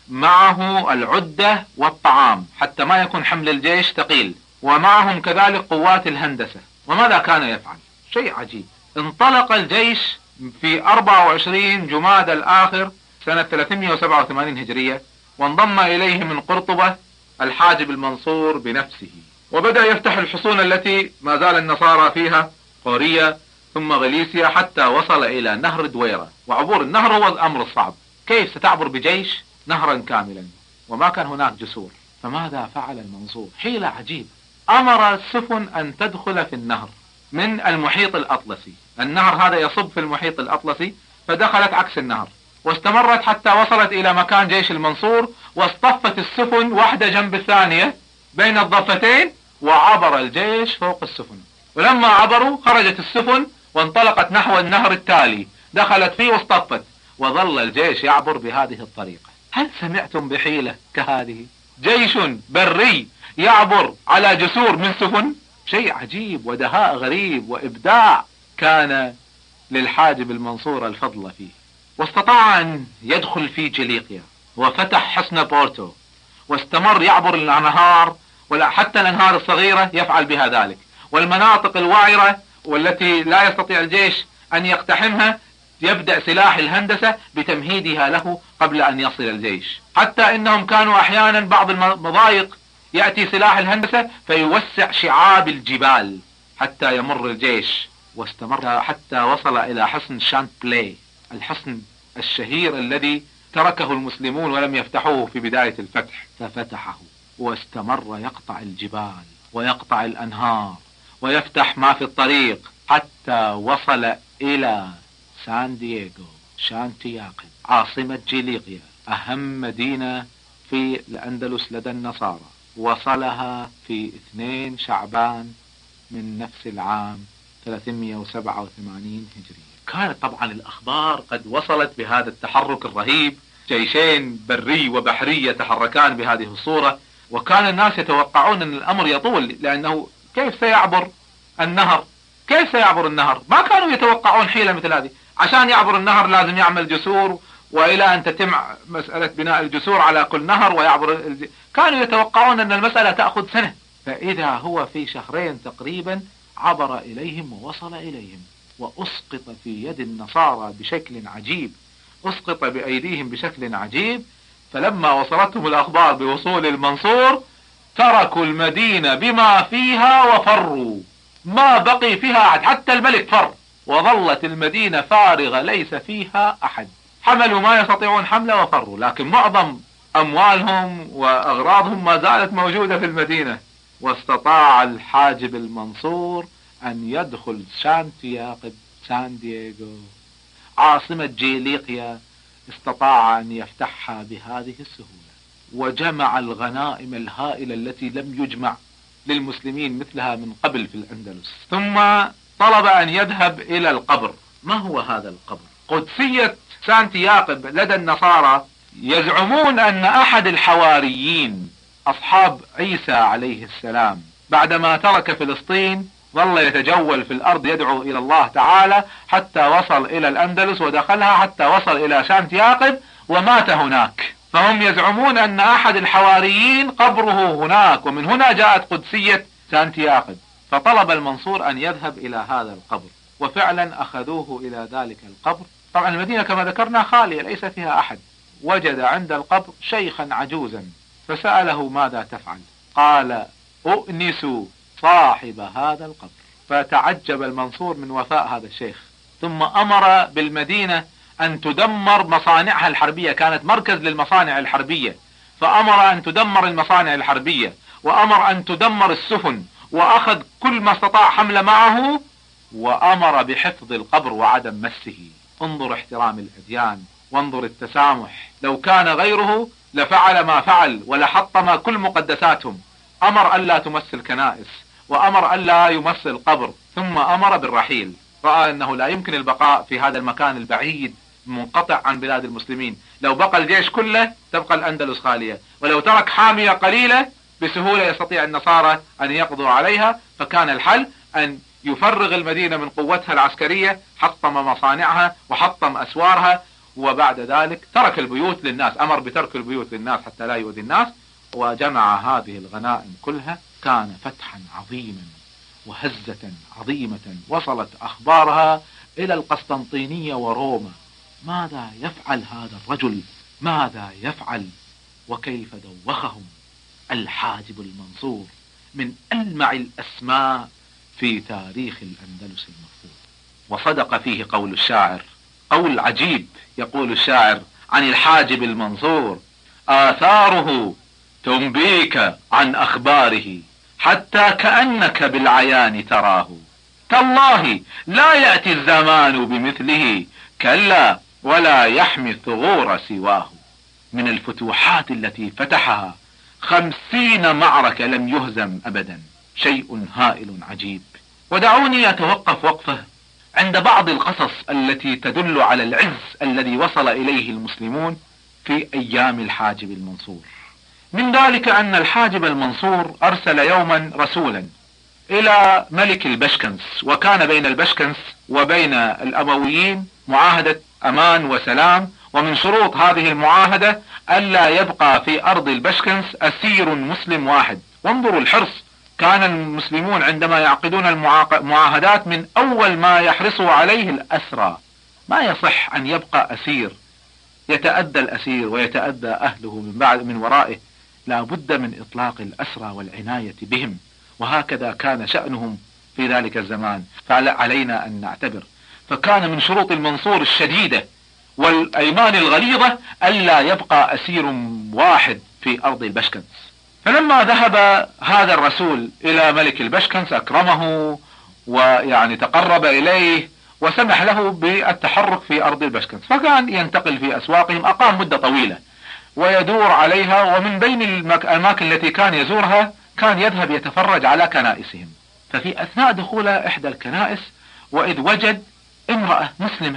معه العدة والطعام حتى ما يكون حمل الجيش ثقيل، ومعهم كذلك قوات الهندسة. وماذا كان يفعل؟ شيء عجيب. انطلق الجيش في أربعة وعشرين جماد الآخر سنة ثلاثمائة وسبعة وثمانين هجرية، وانضم إليه من قرطبة الحاجب المنصور بنفسه، وبدأ يفتح الحصون التي ما زال النصارى فيها، قورية ثم غليسيا، حتى وصل إلى نهر دويرة. وعبور النهر هو الأمر الصعب، كيف ستعبر بجيش نهرا كاملا وما كان هناك جسور؟ فماذا فعل المنصور؟ حيلة عجيب، أمر السفن أن تدخل في النهر من المحيط الأطلسي. النهر هذا يصب في المحيط الأطلسي، فدخلت عكس النهر واستمرت حتى وصلت إلى مكان جيش المنصور، واصطفت السفن واحدة جنب الثانية بين الضفتين، وعبر الجيش فوق السفن. ولما عبروا خرجت السفن وانطلقت نحو النهر التالي، دخلت فيه واصطفت، وظل الجيش يعبر بهذه الطريقة. هل سمعتم بحيلة كهذه؟ جيش بري يعبر على جسور من سفن؟ شيء عجيب ودهاء غريب وإبداع كان للحاجب المنصور الفضل فيه. واستطاع أن يدخل في جليقيا وفتح حصن بورتو، واستمر يعبر الأنهار، ولا حتى الأنهار الصغيرة يفعل بها ذلك، والمناطق الوعرة والتي لا يستطيع الجيش أن يقتحمها يبدأ سلاح الهندسة بتمهيدها له قبل أن يصل الجيش. حتى إنهم كانوا أحيانا بعض المضايق يأتي سلاح الهندسة فيوسع شعاب الجبال حتى يمر الجيش. واستمر حتى وصل إلى حصن شانت بلاي، الحصن الشهير الذي تركه المسلمون ولم يفتحوه في بداية الفتح، ففتحه واستمر يقطع الجبال ويقطع الأنهار ويفتح ما في الطريق حتى وصل إلى سان دييغو شانتياقب، عاصمة جيليقيا، أهم مدينة في الأندلس لدى النصارى. وصلها في اثنين شعبان من نفس العام ثلاثمائة وسبعة وثمانين هجرية. كانت طبعا الأخبار قد وصلت بهذا التحرك الرهيب، جيشين بري وبحري يتحركان بهذه الصورة، وكان الناس يتوقعون أن الأمر يطول، لأنه كيف سيعبر النهر؟ كيف سيعبر النهر؟ ما كانوا يتوقعون حيلة مثل هذه. عشان يعبر النهر لازم يعمل جسور، وإلى أن تتم مسألة بناء الجسور على كل نهر ويعبر الج... كانوا يتوقعون أن المسألة تأخذ سنة، فإذا هو في شهرين تقريبا عبر إليهم ووصل إليهم، وأسقط في يد النصارى بشكل عجيب، أسقط بأيديهم بشكل عجيب. فلما وصلتهم الأخبار بوصول المنصور تركوا المدينة بما فيها وفروا، ما بقي فيها أحد، حتى الملك فر، وظلت المدينة فارغة ليس فيها أحد. حملوا ما يستطيعون حمله وفروا، لكن معظم أموالهم وأغراضهم ما زالت موجودة في المدينة. واستطاع الحاجب المنصور أن يدخل شانتياقب سان دييغو عاصمة جيليقيا، استطاع أن يفتحها بهذه السهولة، وجمع الغنائم الهائلة التي لم يجمع للمسلمين مثلها من قبل في الأندلس. ثم طلب أن يذهب إلى القبر. ما هو هذا القبر؟ قدسية سانتياقب لدى النصارى يزعمون أن أحد الحواريين أصحاب عيسى عليه السلام بعدما ترك فلسطين ظل يتجول في الأرض يدعو إلى الله تعالى حتى وصل إلى الأندلس ودخلها حتى وصل إلى شانتياقب ومات هناك. فهم يزعمون أن أحد الحواريين قبره هناك، ومن هنا جاءت قدسية سانتياقب. فطلب المنصور أن يذهب إلى هذا القبر، وفعلا أخذوه إلى ذلك القبر. طبعا المدينة كما ذكرنا خالية ليس فيها أحد. وجد عند القبر شيخا عجوزا فسأله ماذا تفعل؟ قال أؤنس صاحب هذا القبر. فتعجب المنصور من وفاء هذا الشيخ، ثم أمر بالمدينة أن تدمر مصانعها الحربية، كانت مركز للمصانع الحربية، فأمر أن تدمر المصانع الحربية، وأمر أن تدمر السفن، وأخذ كل ما استطاع حمل معه، وأمر بحفظ القبر وعدم مسه. انظر احترام الأديان، وانظر التسامح. لو كان غيره لفعل ما فعل ولحطم كل مقدساتهم. أمر ألا تمس الكنائس، وأمر ألا يمس القبر، ثم أمر بالرحيل. رأى أنه لا يمكن البقاء في هذا المكان البعيد منقطع عن بلاد المسلمين. لو بقى الجيش كله تبقى الأندلس خالية، ولو ترك حامية قليلة بسهولة يستطيع النصارى أن يقضوا عليها. فكان الحل أن يفرغ المدينة من قوتها العسكرية، حطم مصانعها وحطم أسوارها، وبعد ذلك ترك البيوت للناس، أمر بترك البيوت للناس حتى لا يؤذي الناس، وجمع هذه الغنائم كلها. كان فتحا عظيما وهزة عظيمة وصلت أخبارها إلى القسطنطينية وروما. ماذا يفعل هذا الرجل؟ ماذا يفعل؟ وكيف دوخهم الحاجب المنصور، من ألمع الأسماء في تاريخ الأندلس المرفوض. وصدق فيه قول الشاعر، قول عجيب، يقول الشاعر عن الحاجب المنصور: آثاره تنبيك عن أخباره حتى كأنك بالعيان تراه، تالله لا يأتي الزمان بمثله، كلا ولا يحمي الثغور سواه. من الفتوحات التي فتحها خمسين معركة لم يهزم أبدا، شيء هائل عجيب. ودعوني أتوقف وقفة عند بعض القصص التي تدل على العز الذي وصل إليه المسلمون في أيام الحاجب المنصور. من ذلك أن الحاجب المنصور أرسل يوما رسولا إلى ملك البشكنس، وكان بين البشكنس وبين الأمويين معاهدة أمان وسلام، ومن شروط هذه المعاهدة ألا يبقى في أرض البشكنس أسير مسلم واحد. وانظروا الحرص، كان المسلمون عندما يعقدون المعاهدات من أول ما يحرصوا عليه الأسرى. ما يصح أن يبقى أسير يتأدى الأسير ويتأدى أهله من بعد من ورائه، لا بد من إطلاق الأسرى والعناية بهم، وهكذا كان شأنهم في ذلك الزمان، فعلينا أن نعتبر. فكان من شروط المنصور الشديدة والأيمان الغليظة ألا يبقى أسير واحد في أرض البشكنس. فلما ذهب هذا الرسول إلى ملك البشكنس أكرمه ويعني تقرب إليه وسمح له بالتحرك في أرض البشكنس، فكان ينتقل في أسواقهم، أقام مدة طويلة ويدور عليها، ومن بين الأماكن التي كان يزورها كان يذهب يتفرج على كنائسهم. ففي أثناء دخول إحدى الكنائس وإذ وجد امرأة مسلمة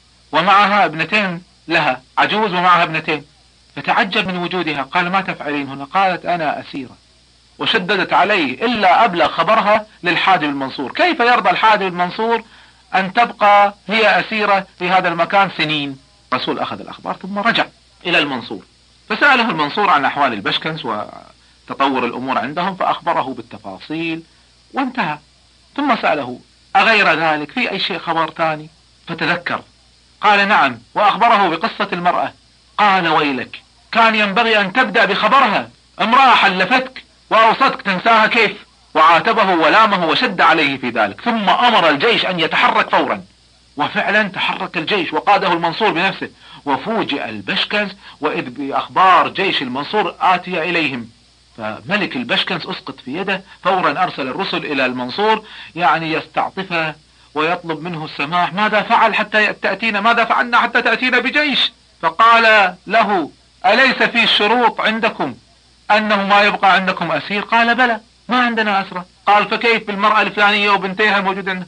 ومعها ابنتين لها، عجوز ومعها ابنتين، فتعجب من وجودها. قال: ما تفعلين هنا؟ قالت: أنا أسيرة. وشددت عليه إلا أبلغ خبرها للحاجب المنصور. كيف يرضى الحاجب المنصور أن تبقى هي أسيرة في هذا المكان سنين؟ الرسول أخذ الأخبار ثم رجع إلى المنصور، فسأله المنصور عن أحوال البشكنس وتطور الأمور عندهم، فأخبره بالتفاصيل وانتهى. ثم سأله: أغير ذلك في أي شيء خبر ثاني؟ فتذكر، قال: نعم. وأخبره بقصة المرأة. قال: ويلك، كان ينبغي أن تبدأ بخبرها، امرأة حلفتك وأوصتك تنساها كيف؟ وعاتبه ولامه وشد عليه في ذلك، ثم أمر الجيش أن يتحرك فورا. وفعلا تحرك الجيش وقاده المنصور بنفسه، وفوجئ البشكنس وإذ بأخبار جيش المنصور آتية إليهم. فملك البشكنس أسقط في يده، فورا أرسل الرسل إلى المنصور يعني يستعطفه ويطلب منه السماح. ماذا فعل حتى تأتينا؟ ماذا فعلنا حتى تأتينا بجيش؟ فقال له: أليس في الشروط عندكم أنه ما يبقى عندكم أسير؟ قال: بلى، ما عندنا أسرى. قال: فكيف بالمرأة الفلانية وبنتيها الموجودة عندنا؟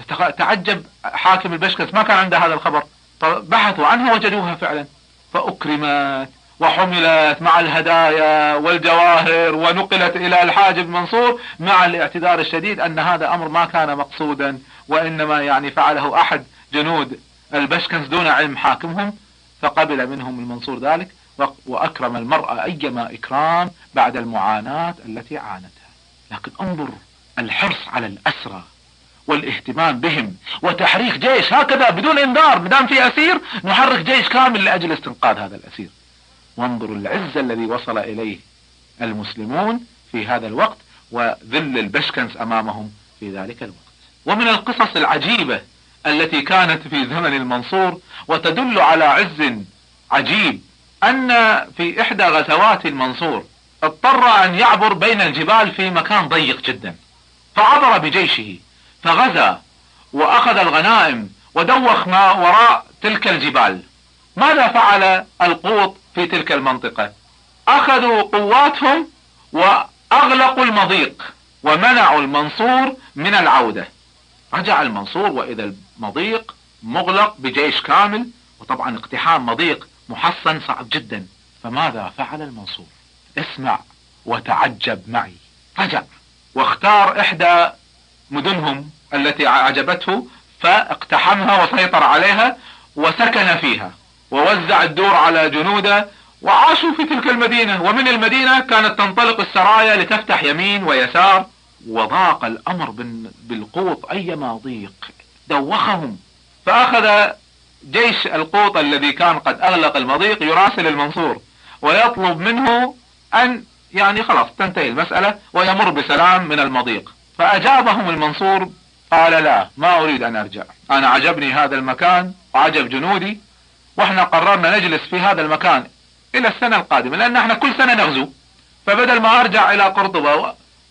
فتعجب حاكم البشكنس، ما كان عنده هذا الخبر. بحثوا عنها وجدوها فعلا، فأكرمت وحملت مع الهدايا والجواهر ونقلت إلى الحاجب المنصور، مع الاعتذار الشديد أن هذا أمر ما كان مقصودا، وإنما يعني فعله أحد جنود البشكنس دون علم حاكمهم. فقبل منهم المنصور ذلك وأكرم المرأة أيما إكرام بعد المعاناة التي عانتها. لكن انظر الحرص على الأسرى والاهتمام بهم وتحريك جيش هكذا بدون انذار، بدام في أسير نحرك جيش كامل لأجل استنقاذ هذا الأسير. وانظروا العز الذي وصل إليه المسلمون في هذا الوقت، وذل البشكنس أمامهم في ذلك الوقت. ومن القصص العجيبة التي كانت في زمن المنصور وتدل على عز عجيب، أن في إحدى غزوات المنصور اضطر أن يعبر بين الجبال في مكان ضيق جدا، فعبر بجيشه فغزا وأخذ الغنائم ودوخ ما وراء تلك الجبال. ماذا فعل القوط في تلك المنطقة؟ أخذوا قواتهم وأغلقوا المضيق ومنعوا المنصور من العودة. رجع المنصور وإذا المضيق مغلق بجيش كامل، وطبعا اقتحام مضيق محصن صعب جدا. فماذا فعل المنصور؟ اسمع وتعجب معي. رجع واختار إحدى مدنهم التي عجبته فاقتحمها وسيطر عليها وسكن فيها، ووزع الدور على جنوده وعاشوا في تلك المدينة. ومن المدينة كانت تنطلق السرايا لتفتح يمين ويسار، وضاق الأمر بالقوط أيما ضيق دوخهم. فأخذ جيش القوط الذي كان قد أغلق المضيق يراسل المنصور ويطلب منه أن يعني خلاص تنتهي المسألة ويمر بسلام من المضيق. فأجابهم المنصور قال لا، ما أريد أن أرجع، أنا عجبني هذا المكان وعجب جنودي، وإحنا قررنا نجلس في هذا المكان إلى السنة القادمة، لأن إحنا كل سنة نغزو، فبدل ما أرجع إلى قرطبة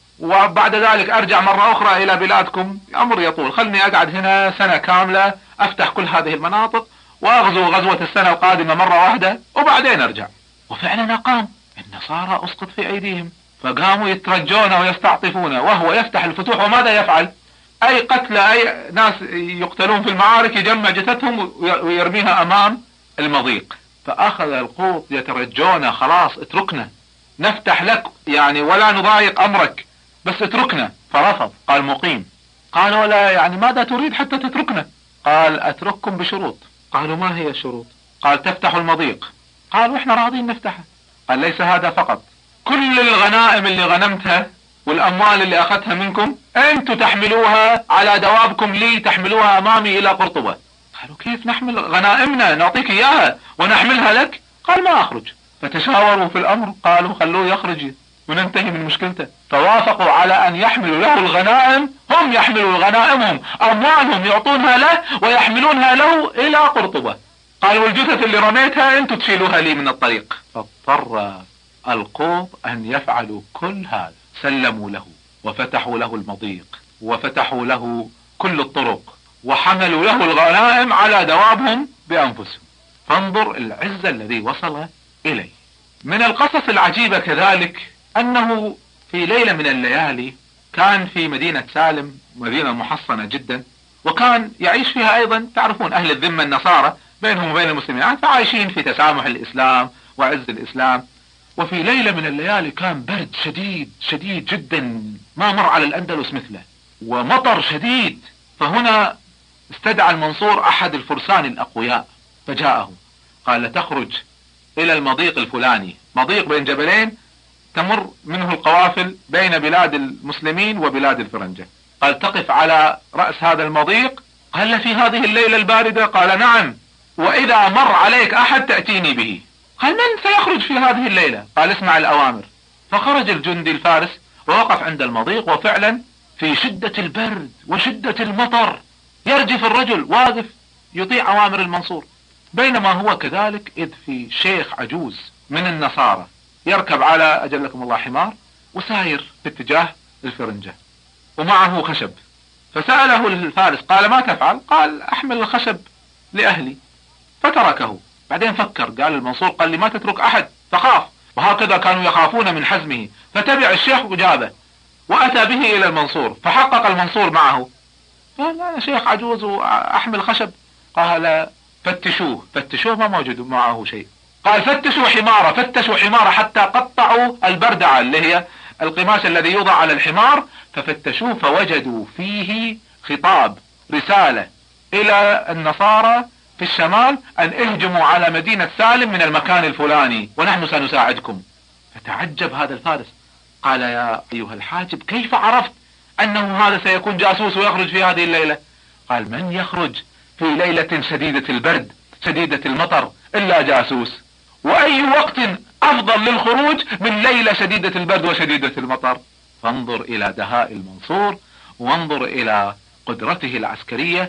وبعد ذلك أرجع مرة أخرى إلى بلادكم أمر يطول، خلني أقعد هنا سنة كاملة أفتح كل هذه المناطق وأغزو غزوة السنة القادمة مرة واحدة وبعدين أرجع. وفعلا أقام، النصارى أسقط في أيديهم، فقاموا يترجون ويستعطفون وهو يفتح الفتوح. وماذا يفعل؟ أي قتلى أي ناس يقتلون في المعارك يجمع جثثهم ويرميها أمام المضيق. فأخذ القوط يترجون خلاص اتركنا نفتح لك يعني ولا نضايق أمرك، بس اتركنا. فرفض، قال مقيم. قالوا لا يعني ماذا تريد حتى تتركنا؟ قال أترككم بشروط. قالوا ما هي الشروط؟ قال تفتحوا المضيق. قالوا احنا راضين نفتحه. قال ليس هذا فقط، كل الغنائم اللي غنمتها والأموال اللي أخذتها منكم أنتوا تحملوها على دوابكم لي، تحملوها أمامي إلى قرطبة. قالوا كيف نحمل غنائمنا؟ نعطيك إياها ونحملها لك؟ قال ما أخرج. فتشاوروا في الأمر، قالوا خلوه يخرج وننتهي من مشكلته. فوافقوا على أن يحملوا له الغنائم، هم يحملوا غنائمهم أموالهم يعطونها له ويحملونها له إلى قرطبة. قال والجثث اللي رميتها أنتوا تشيلوها لي من الطريق. فاضطر القوط أن يفعلوا كل هذا، سلموا له وفتحوا له المضيق وفتحوا له كل الطرق وحملوا له الغنائم على دوابهم بأنفسهم. فانظر العز الذي وصل إليه. من القصص العجيبة كذلك أنه في ليلة من الليالي كان في مدينة سالم، مدينة محصنة جدا، وكان يعيش فيها أيضا تعرفون أهل الذمة النصارى بينهم وبين المسلمين، فعايشين في تسامح الإسلام وعز الإسلام. وفي ليلة من الليالي كان برد شديد شديد جدا ما مر على الأندلس مثله، ومطر شديد. فهنا استدعى المنصور أحد الفرسان الأقوياء فجاءه، قال تخرج إلى المضيق الفلاني، مضيق بين جبلين تمر منه القوافل بين بلاد المسلمين وبلاد الفرنجة. قال تقف على رأس هذا المضيق. قال في هذه الليلة الباردة؟ قال نعم، وإذا مر عليك أحد تأتيني به. قال من سيخرج في هذه الليلة؟ قال اسمع الأوامر. فخرج الجندي الفارس ووقف عند المضيق، وفعلا في شدة البرد وشدة المطر يرجف الرجل واقف يطيع أوامر المنصور. بينما هو كذلك إذ في شيخ عجوز من النصارى يركب على أجلكم الله حمار وساير في اتجاه الفرنجة ومعه خشب. فسأله الفارس قال ما تفعل؟ قال أحمل الخشب لأهلي. فتركه. بعدين فكر، قال المنصور قال لي ما تترك أحد، فخاف. وهكذا كانوا يخافون من حزمه. فتبع الشيخ وجابه وأتى به إلى المنصور، فحقق المنصور معه. قال أنا شيخ عجوز وأحمل خشب. قال فتشوه. فتشوه ما موجود معه شيء. قال فتشوا حمارة. فتشوا حمارة حتى قطعوا البردعة اللي هي القماش الذي يوضع على الحمار، ففتشوه فوجدوا فيه خطاب رسالة إلى النصارى في الشمال أن اهجموا على مدينة سالم من المكان الفلاني ونحن سنساعدكم. فتعجب هذا الفارس، قال يا أيها الحاجب كيف عرفت أنه هذا سيكون جاسوس ويخرج في هذه الليلة؟ قال من يخرج في ليلة شديدة البرد شديدة المطر إلا جاسوس؟ وأي وقت أفضل للخروج من ليلة شديدة البرد وشديدة المطر؟ فانظر إلى دهاء المنصور، وانظر إلى قدرته العسكرية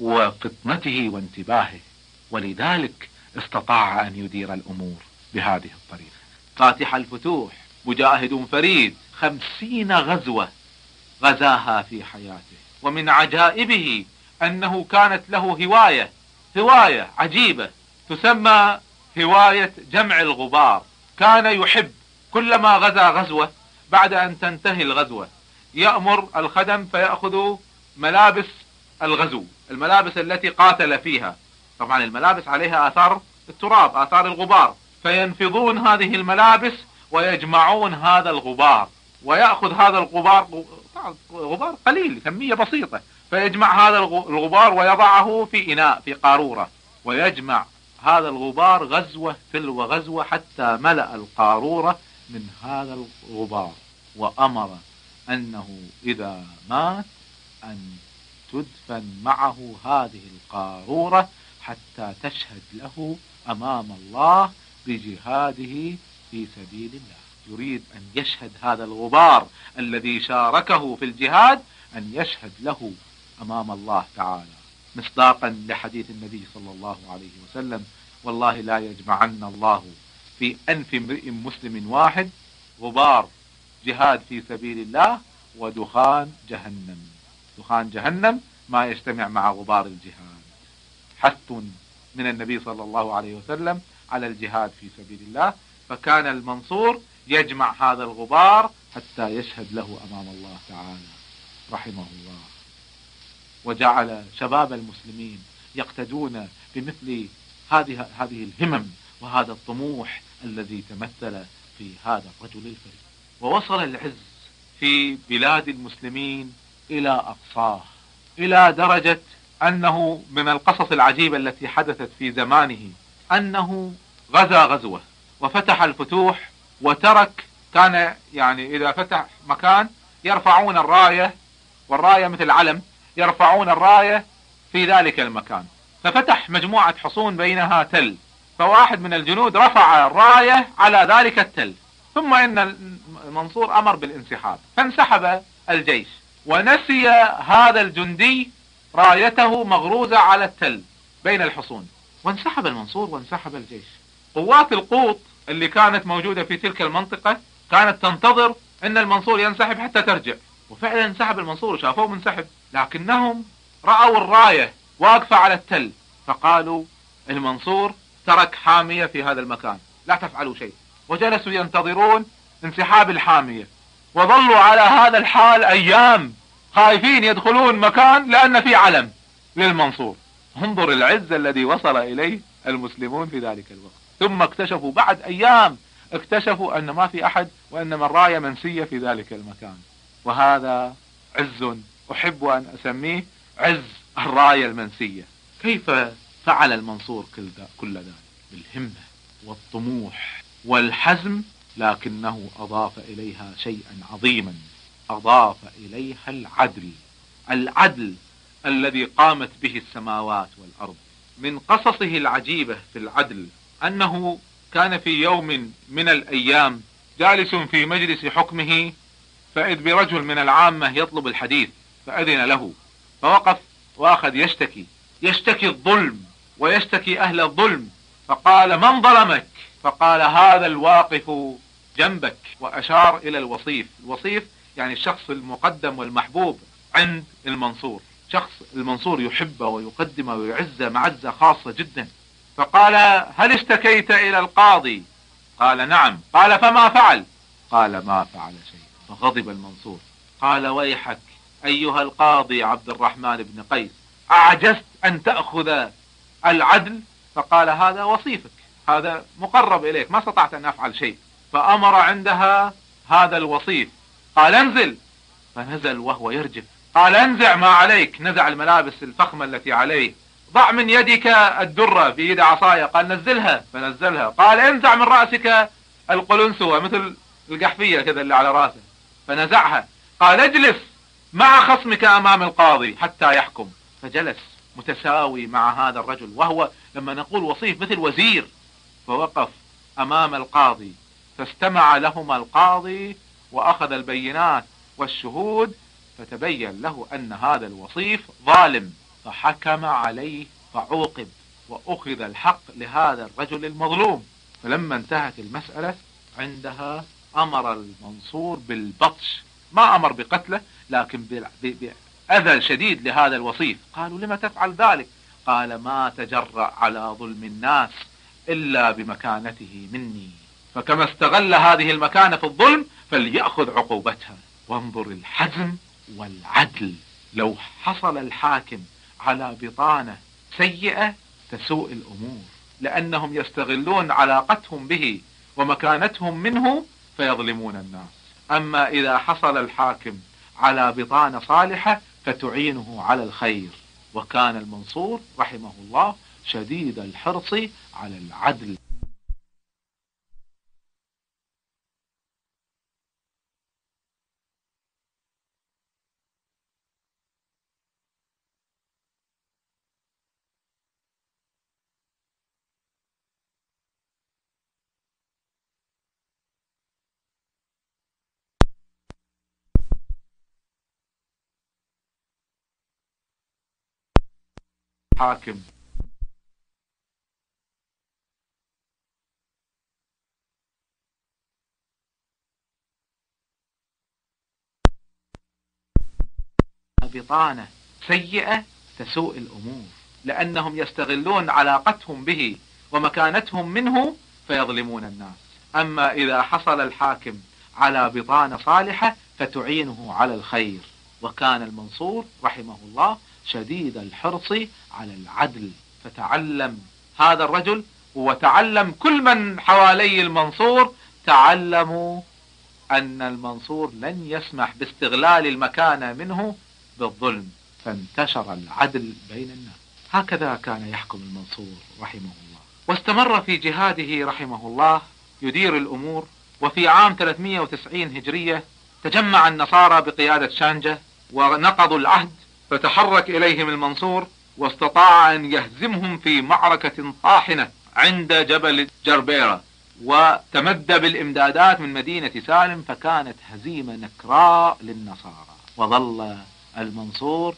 وفطنته وانتباهه، ولذلك استطاع أن يدير الأمور بهذه الطريقة. فاتح الفتوح، مجاهد فريد، خمسين غزوة غزاها في حياته. ومن عجائبه أنه كانت له هواية هواية عجيبة تسمى هواية جمع الغبار. كان يحب كلما غزا غزوة بعد أن تنتهي الغزوة يأمر الخدم فيأخذوا ملابس الغزو، الملابس التي قاتل فيها. طبعا الملابس عليها آثار التراب، آثار الغبار، فينفضون هذه الملابس ويجمعون هذا الغبار، ويأخذ هذا الغبار، غبار قليل كمية بسيطة، فيجمع هذا الغبار ويضعه في إناء في قارورة، ويجمع هذا الغبار غزوة تلو غزوة حتى ملأ القارورة من هذا الغبار، وأمر أنه إذا مات أن تدفن معه هذه القارورة حتى تشهد له أمام الله بجهاده في سبيل الله. يريد أن يشهد هذا الغبار الذي شاركه في الجهاد أن يشهد له أمام الله تعالى، مصداقا لحديث النبي صلى الله عليه وسلم: والله لا يجمعن الله في أنف امرئ مسلم واحد غبار جهاد في سبيل الله ودخان جهنم. دخان جهنم ما يجتمع مع غبار الجهاد. حث من النبي صلى الله عليه وسلم على الجهاد في سبيل الله، فكان المنصور يجمع هذا الغبار حتى يشهد له أمام الله تعالى رحمه الله. وجعل شباب المسلمين يقتدون بمثل هذه هذه الهمم وهذا الطموح الذي تمثل في هذا الرجل الفريد. ووصل العز في بلاد المسلمين إلى أقصاه، إلى درجة أنه من القصص العجيبة التي حدثت في زمانه أنه غزا غزوة وفتح الفتوح، وترك، كان يعني إذا فتح مكان يرفعون الراية، والراية مثل علم، يرفعون الراية في ذلك المكان. ففتح مجموعة حصون بينها تل، فواحد من الجنود رفع الراية على ذلك التل، ثم إن المنصور أمر بالانسحاب، فانسحب الجيش، ونسي هذا الجندي رايته مغروزة على التل بين الحصون، وانسحب المنصور وانسحب الجيش. قوات القوط اللي كانت موجودة في تلك المنطقة كانت تنتظر ان المنصور ينسحب حتى ترجع، وفعلا انسحب المنصور وشافوه منسحب، لكنهم رأوا الراية واقفة على التل، فقالوا المنصور ترك حامية في هذا المكان، لا تفعلوا شيء. وجلسوا ينتظرون انسحاب الحامية، وظلوا على هذا الحال أيام خايفين يدخلون مكان لأن في علم للمنصور. انظر العز الذي وصل إليه المسلمون في ذلك الوقت. ثم اكتشفوا بعد أيام، اكتشفوا أن ما في أحد، وأنما الراية منسية في ذلك المكان. وهذا عز أحب أن أسميه عز الراية المنسية. كيف فعل المنصور كل ذلك؟ بالهمة والطموح والحزم، لكنه أضاف إليها شيئا عظيما، أضاف إليها العدل. العدل الذي قامت به السماوات والأرض. من قصصه العجيبة في العدل أنه كان في يوم من الأيام جالس في مجلس حكمه، فإذ برجل من العامة يطلب الحديث، فأذن له، فوقف وأخذ يشتكي يشتكي الظلم ويشتكي أهل الظلم، فقال: من ظلمك؟ فقال: هذا الواقف جنبك، وأشار إلى الوصيف. الوصيف يعني الشخص المقدم والمحبوب عند المنصور، شخص المنصور يحبه ويقدمه ويعزه معزة خاصة جدا. فقال: هل اشتكيت إلى القاضي؟ قال: نعم. قال: فما فعل؟ قال: ما فعل شيء. فغضب المنصور، قال: ويحك أيها القاضي عبد الرحمن بن قيس، أعجزت أن تأخذ العدل؟ فقال: هذا وصيفك، هذا مقرب إليك، ما استطعت أن أفعل شيء. فأمر عندها هذا الوصيف، قال: انزل. فنزل وهو يرجف، قال: انزع ما عليك. نزع الملابس الفخمة التي عليه. ضع من يدك الدرة، في يد عصاية، قال: نزلها. فنزلها. قال: انزع من رأسك القلنسوة، مثل القحفية كذا اللي على رأسه، فنزعها. قال: اجلس مع خصمك أمام القاضي حتى يحكم. فجلس متساوي مع هذا الرجل، وهو لما نقول وصيف مثل وزير. فوقف أمام القاضي، فاستمع لهما القاضي وأخذ البينات والشهود، فتبين له أن هذا الوصيف ظالم، فحكم عليه فعوقب، وأخذ الحق لهذا الرجل المظلوم. فلما انتهت المسألة عندها أمر المنصور بالبطش، ما أمر بقتله، لكن بأذى شديد لهذا الوصيف. قالوا: لما تفعل ذلك؟ قال: ما تجرأ على ظلم الناس إلا بمكانته مني، فكما استغل هذه المكانة في الظلم فليأخذ عقوبتها. وانظر الحزم والعدل. لو حصل الحاكم على بطانة سيئة تسوء الأمور، لأنهم يستغلون علاقتهم به ومكانتهم منه فيظلمون الناس. أما إذا حصل الحاكم على بطانة صالحة فتعينه على الخير. وكان المنصور رحمه الله شديد الحرص على العدل. حاكم بطانة سيئة تسوء الأمور، لأنهم يستغلون علاقتهم به ومكانتهم منه فيظلمون الناس. أما إذا حصل الحاكم على بطانة صالحة فتعينه على الخير. وكان المنصور رحمه الله شديد الحرص على العدل، فتعلم هذا الرجل وتعلم كل من حوالي المنصور، تعلموا أن المنصور لن يسمح باستغلال المكانة منه بالظلم، فانتشر العدل بين الناس. هكذا كان يحكم المنصور رحمه الله، واستمر في جهاده رحمه الله يدير الأمور. وفي عام ثلاثمائة وتسعين هجرية تجمع النصارى بقيادة شانجة ونقضوا العهد، فتحرك إليهم المنصور واستطاع أن يهزمهم في معركة طاحنة عند جبل جربيرة، وتمد بالإمدادات من مدينة سالم، فكانت هزيمة نكراء للنصارى. وظل المنصور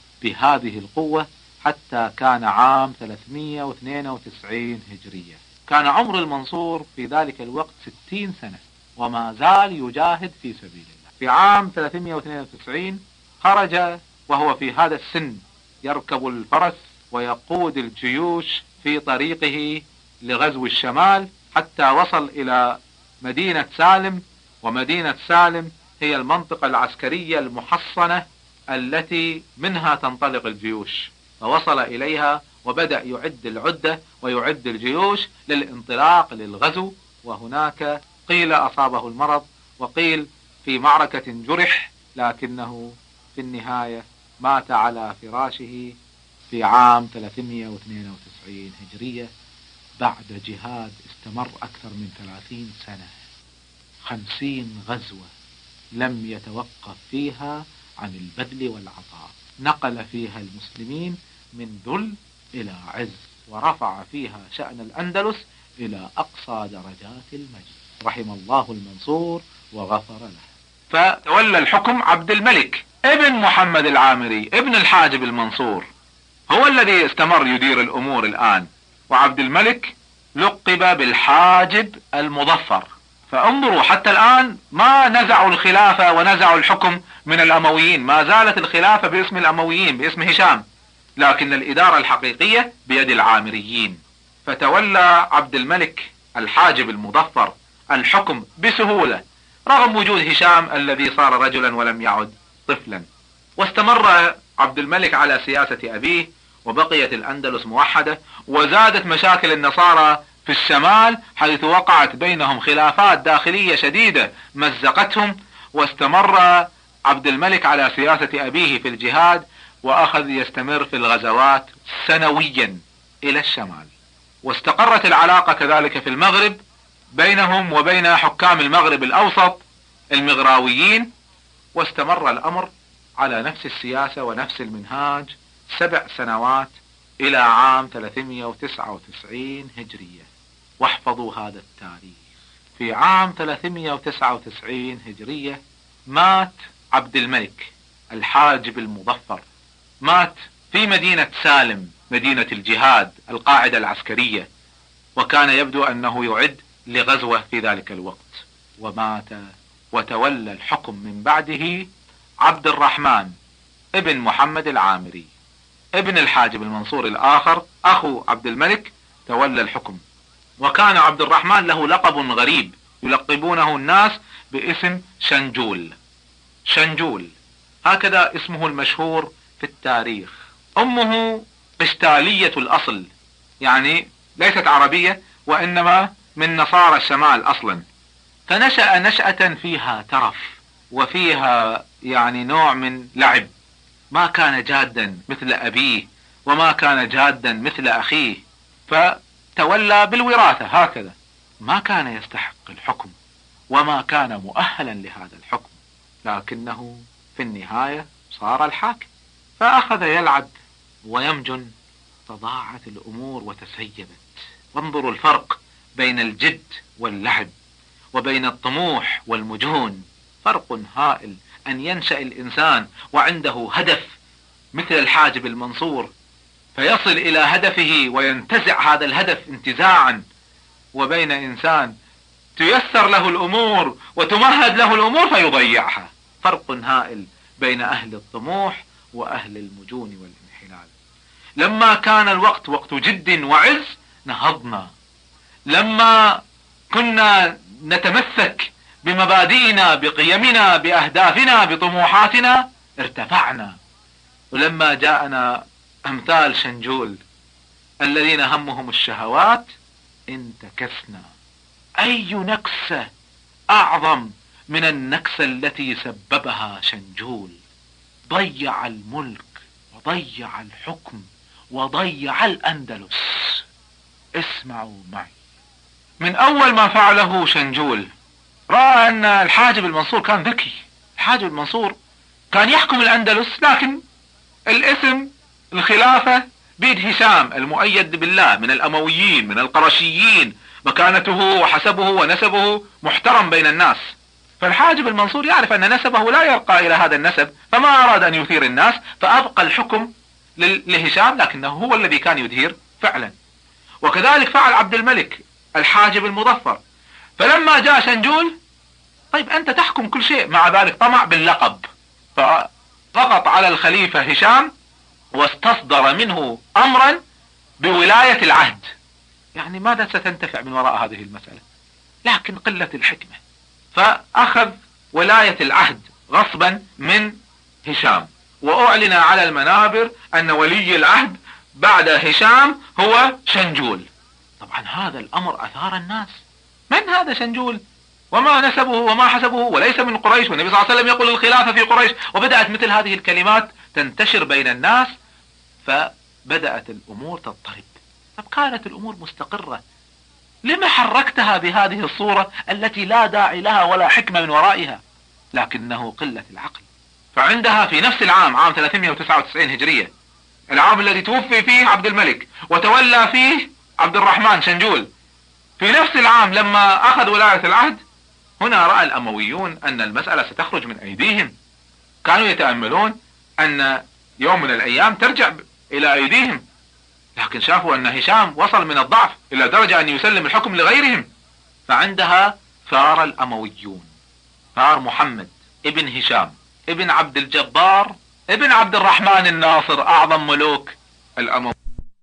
بهذه القوة حتى كان عام ثلاثمائة واثنين وتسعين هجرية. كان عمر المنصور في ذلك الوقت ستين سنة، وما زال يجاهد في سبيل الله. في عام ثلاثمائة واثنين وتسعين خرج وهو في هذا السن يركب الفرس ويقود الجيوش في طريقه لغزو الشمال، حتى وصل إلى مدينة سالم. ومدينة سالم هي المنطقة العسكرية المحصنة التي منها تنطلق الجيوش، فوصل إليها وبدأ يعد العدة ويعد الجيوش للانطلاق للغزو. وهناك قيل أصابه المرض، وقيل في معركة جرح، لكنه في النهاية مات على فراشه في عام ثلاثمائة واثنين وتسعين هجرية، بعد جهاد استمر أكثر من ثلاثين سنة، خمسين غزوة لم يتوقف فيها عن البذل والعطاء. نقل فيها المسلمين من ذل إلى عز، ورفع فيها شأن الأندلس إلى أقصى درجات المجد. رحم الله المنصور وغفر له. فتولى الحكم عبد الملك ابن محمد العامري ابن الحاجب المنصور، هو الذي استمر يدير الأمور الآن. وعبد الملك لقب بالحاجب المظفر. فانظروا حتى الآن ما نزعوا الخلافة ونزعوا الحكم من الأمويين، ما زالت الخلافة باسم الأمويين باسم هشام، لكن الإدارة الحقيقية بيد العامريين. فتولى عبد الملك الحاجب المظفر الحكم بسهولة رغم وجود هشام الذي صار رجلا ولم يعد طفلا. واستمر عبد الملك على سياسة أبيه، وبقيت الأندلس موحدة، وزادت مشاكل النصارى في الشمال حيث وقعت بينهم خلافات داخلية شديدة مزقتهم. واستمر عبد الملك على سياسة أبيه في الجهاد، وأخذ يستمر في الغزوات سنويا إلى الشمال. واستقرت العلاقة كذلك في المغرب بينهم وبين حكام المغرب الأوسط المغراويين، واستمر الأمر على نفس السياسة ونفس المنهاج سبع سنوات إلى عام ثلاثمائة وتسعة وتسعين هجرية. واحفظوا هذا التاريخ، في عام ثلاثمائة وتسعة وتسعين هجرية مات عبد الملك الحاجب المظفر، مات في مدينة سالم مدينة الجهاد القاعدة العسكرية، وكان يبدو أنه يعد لغزوة في ذلك الوقت، ومات. وتولى الحكم من بعده عبد الرحمن ابن محمد العامري ابن الحاجب المنصور الآخر أخو عبد الملك، تولى الحكم. وكان عبد الرحمن له لقب غريب يلقبونه الناس باسم شنجول. شنجول هكذا اسمه المشهور في التاريخ. أمه قشتالية الأصل، يعني ليست عربية وإنما من نصارى الشمال أصلا، فنشأ نشأة فيها ترف وفيها يعني نوع من لعب، ما كان جادا مثل أبيه وما كان جادا مثل أخيه فتولى بالوراثة هكذا، ما كان يستحق الحكم وما كان مؤهلا لهذا الحكم، لكنه في النهاية صار الحاكم فأخذ يلعب ويمجن، تضاعت الأمور وتسيبت. وانظروا الفرق بين الجد واللعب وبين الطموح والمجون، فرق هائل. أن ينشأ الإنسان وعنده هدف مثل الحاجب المنصور فيصل إلى هدفه وينتزع هذا الهدف انتزاعا، وبين إنسان تيسر له الأمور وتمهد له الأمور فيضيعها. فرق هائل بين أهل الطموح وأهل المجون والانحلال. لما كان الوقت وقت جد وعز نهضنا، لما كنا نتمسك بمبادئنا بقيمنا بأهدافنا بطموحاتنا ارتفعنا. ولما جاءنا أمثال شنجول الذين همهم الشهوات انتكسنا. أي نكسة أعظم من النكسة التي سببها شنجول؟ ضيع الملك وضيع الحكم وضيع الأندلس. اسمعوا معي، من أول ما فعله شنجول رأى أن الحاجب المنصور كان ذكي. الحاجب المنصور كان يحكم الأندلس، لكن الاسم الخلافة بيد هشام المؤيد بالله من الأمويين من القرشيين، مكانته وحسبه ونسبه محترم بين الناس. فالحاجب المنصور يعرف أن نسبه لا يرقى إلى هذا النسب، فما أراد أن يثير الناس فأبقى الحكم لهشام، لكنه هو الذي كان يدير فعلا. وكذلك فعل عبد الملك الحاجب المظفر. فلما جاء شنجول، طيب أنت تحكم كل شيء، مع ذلك طمع باللقب، فضغط على الخليفة هشام واستصدر منه أمرا بولاية العهد. يعني ماذا ستنتفع من وراء هذه المسألة؟ لكن قلة الحكمة. فأخذ ولاية العهد غصبا من هشام، وأعلن على المنابر أن ولي العهد بعد هشام هو شنجول. طبعا هذا الأمر أثار الناس، من هذا شنجول وما نسبه وما حسبه وليس من قريش، والنبي صلى الله عليه وسلم يقول الخلافة في قريش. وبدأت مثل هذه الكلمات تنتشر بين الناس، فبدأت الأمور تضطرب. طب كانت الأمور مستقرة، لما حركتها بهذه الصورة التي لا داعي لها ولا حكمة من ورائها؟ لكنه قلة العقل. فعندها في نفس العام، عام ثلاثمائة وتسعة وتسعين هجرية، العام الذي توفي فيه عبد الملك وتولى فيه عبد الرحمن شنجول، في نفس العام لما أخذ ولاية العهد، هنا رأى الأمويون أن المسألة ستخرج من أيديهم. كانوا يتأملون أن يوم من الأيام ترجع إلى أيديهم، لكن شافوا أن هشام وصل من الضعف إلى درجة أن يسلم الحكم لغيرهم. فعندها ثار الأمويون، ثار محمد ابن هشام ابن عبد الجبار ابن عبد الرحمن الناصر، أعظم ملوك الأمويين.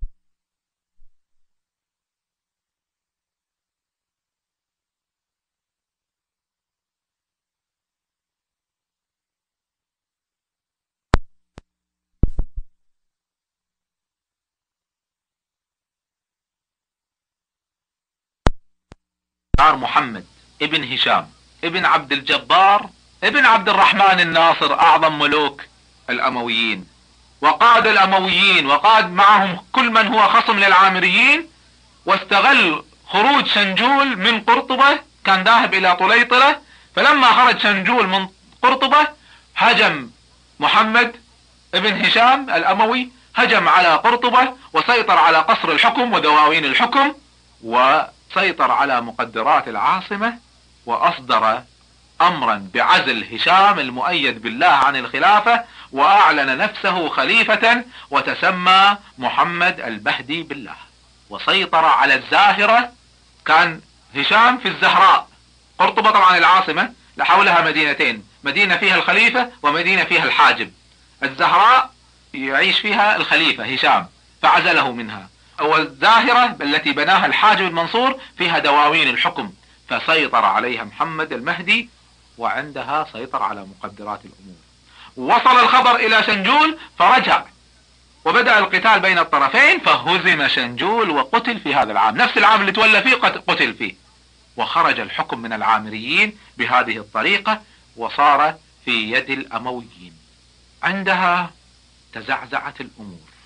ثار محمد ابن هشام ابن عبد الجبار ابن عبد الرحمن الناصر، أعظم ملوك الأمويين. وقاد الأمويين وقاد معهم كل من هو خصم للعامريين، واستغل خروج شنجول من قرطبة، كان ذاهب إلى طليطلة. فلما خرج شنجول من قرطبة هجم محمد ابن هشام الأموي، هجم على قرطبة وسيطر على قصر الحكم ودواوين الحكم، وسيطر على مقدرات العاصمة، وأصدر أمرا بعزل هشام المؤيد بالله عن الخلافة، وأعلن نفسه خليفة وتسمى محمد المهدي بالله، وسيطر على الزاهرة. كان هشام في الزهراء، قرطبة طبعا العاصمة، لحولها مدينتين، مدينة فيها الخليفة ومدينة فيها الحاجب. الزهراء يعيش فيها الخليفة هشام فعزله منها، والزاهرة التي بناها الحاجب المنصور فيها دواوين الحكم، فسيطر عليها محمد المهدي، وعندها سيطر على مقدرات الأمور. وصل الخبر إلى شنجول فرجع، وبدأ القتال بين الطرفين، فهزم شنجول وقتل في هذا العام، نفس العام اللي تولى فيه قتل فيه. وخرج الحكم من العامريين بهذه الطريقة، وصار في يد الأمويين. عندها تزعزعت الأمور.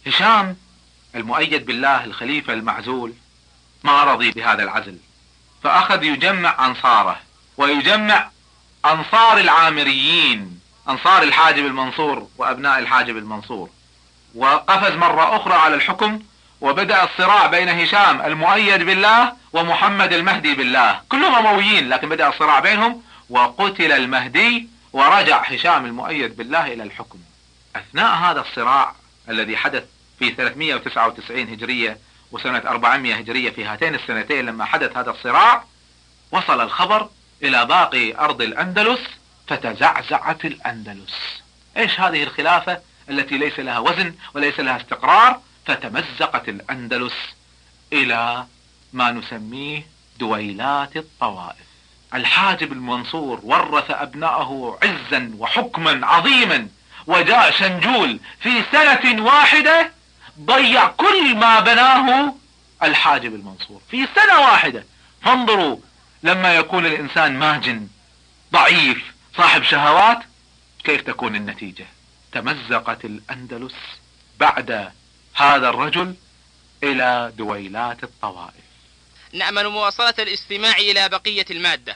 هشام المؤيد بالله الخليفة المعزول ما رضي بهذا العزل، فأخذ يجمع أنصاره ويجمع أنصار العامريين، أنصار الحاجب المنصور وأبناء الحاجب المنصور، وقفز مرة أخرى على الحكم، وبدأ الصراع بين هشام المؤيد بالله ومحمد المهدي بالله، كلهم أمويين لكن بدأ الصراع بينهم، وقتل المهدي ورجع هشام المؤيد بالله إلى الحكم. أثناء هذا الصراع الذي حدث في ثلاثمئة وتسعة وتسعين هجرية وسنة أربعمئة هجرية، في هاتين السنتين لما حدث هذا الصراع وصل الخبر إلى باقي أرض الأندلس فتزعزعت الأندلس. إيش هذه الخلافة التي ليس لها وزن وليس لها استقرار؟ فتمزقت الأندلس إلى ما نسميه دويلات الطوائف. الحاجب المنصور ورث أبنائه عزا وحكما عظيما، وجاء شنجول في سنة واحدة ضيع كل ما بناه الحاجب المنصور في سنة واحدة. فانظروا لما يكون الإنسان ماجن ضعيف صاحب شهوات كيف تكون النتيجة. تمزقت الأندلس بعد هذا الرجل إلى دويلات الطوائف. نأمل مواصلة الاستماع إلى بقية المادة.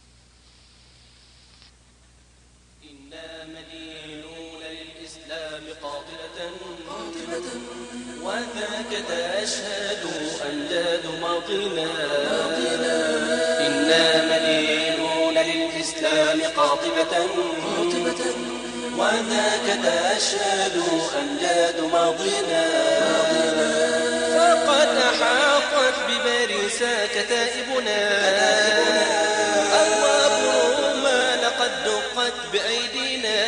إنا مدينون للإسلام قاطبة قاطبة وذاك تشهد أنداد ماضينا. إنا مدينون للإسلام قاطبة قاطبة وذاك تشهد أنداد ماضينا. فقد أحاطت بباريسا كتائبنا، أبواب روما لقد دقت بأيدينا.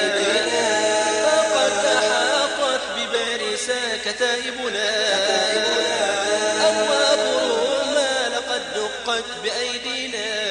فقد أحاطت بباريسا كتائبنا، أبواب روما لقد دقت بأيدينا.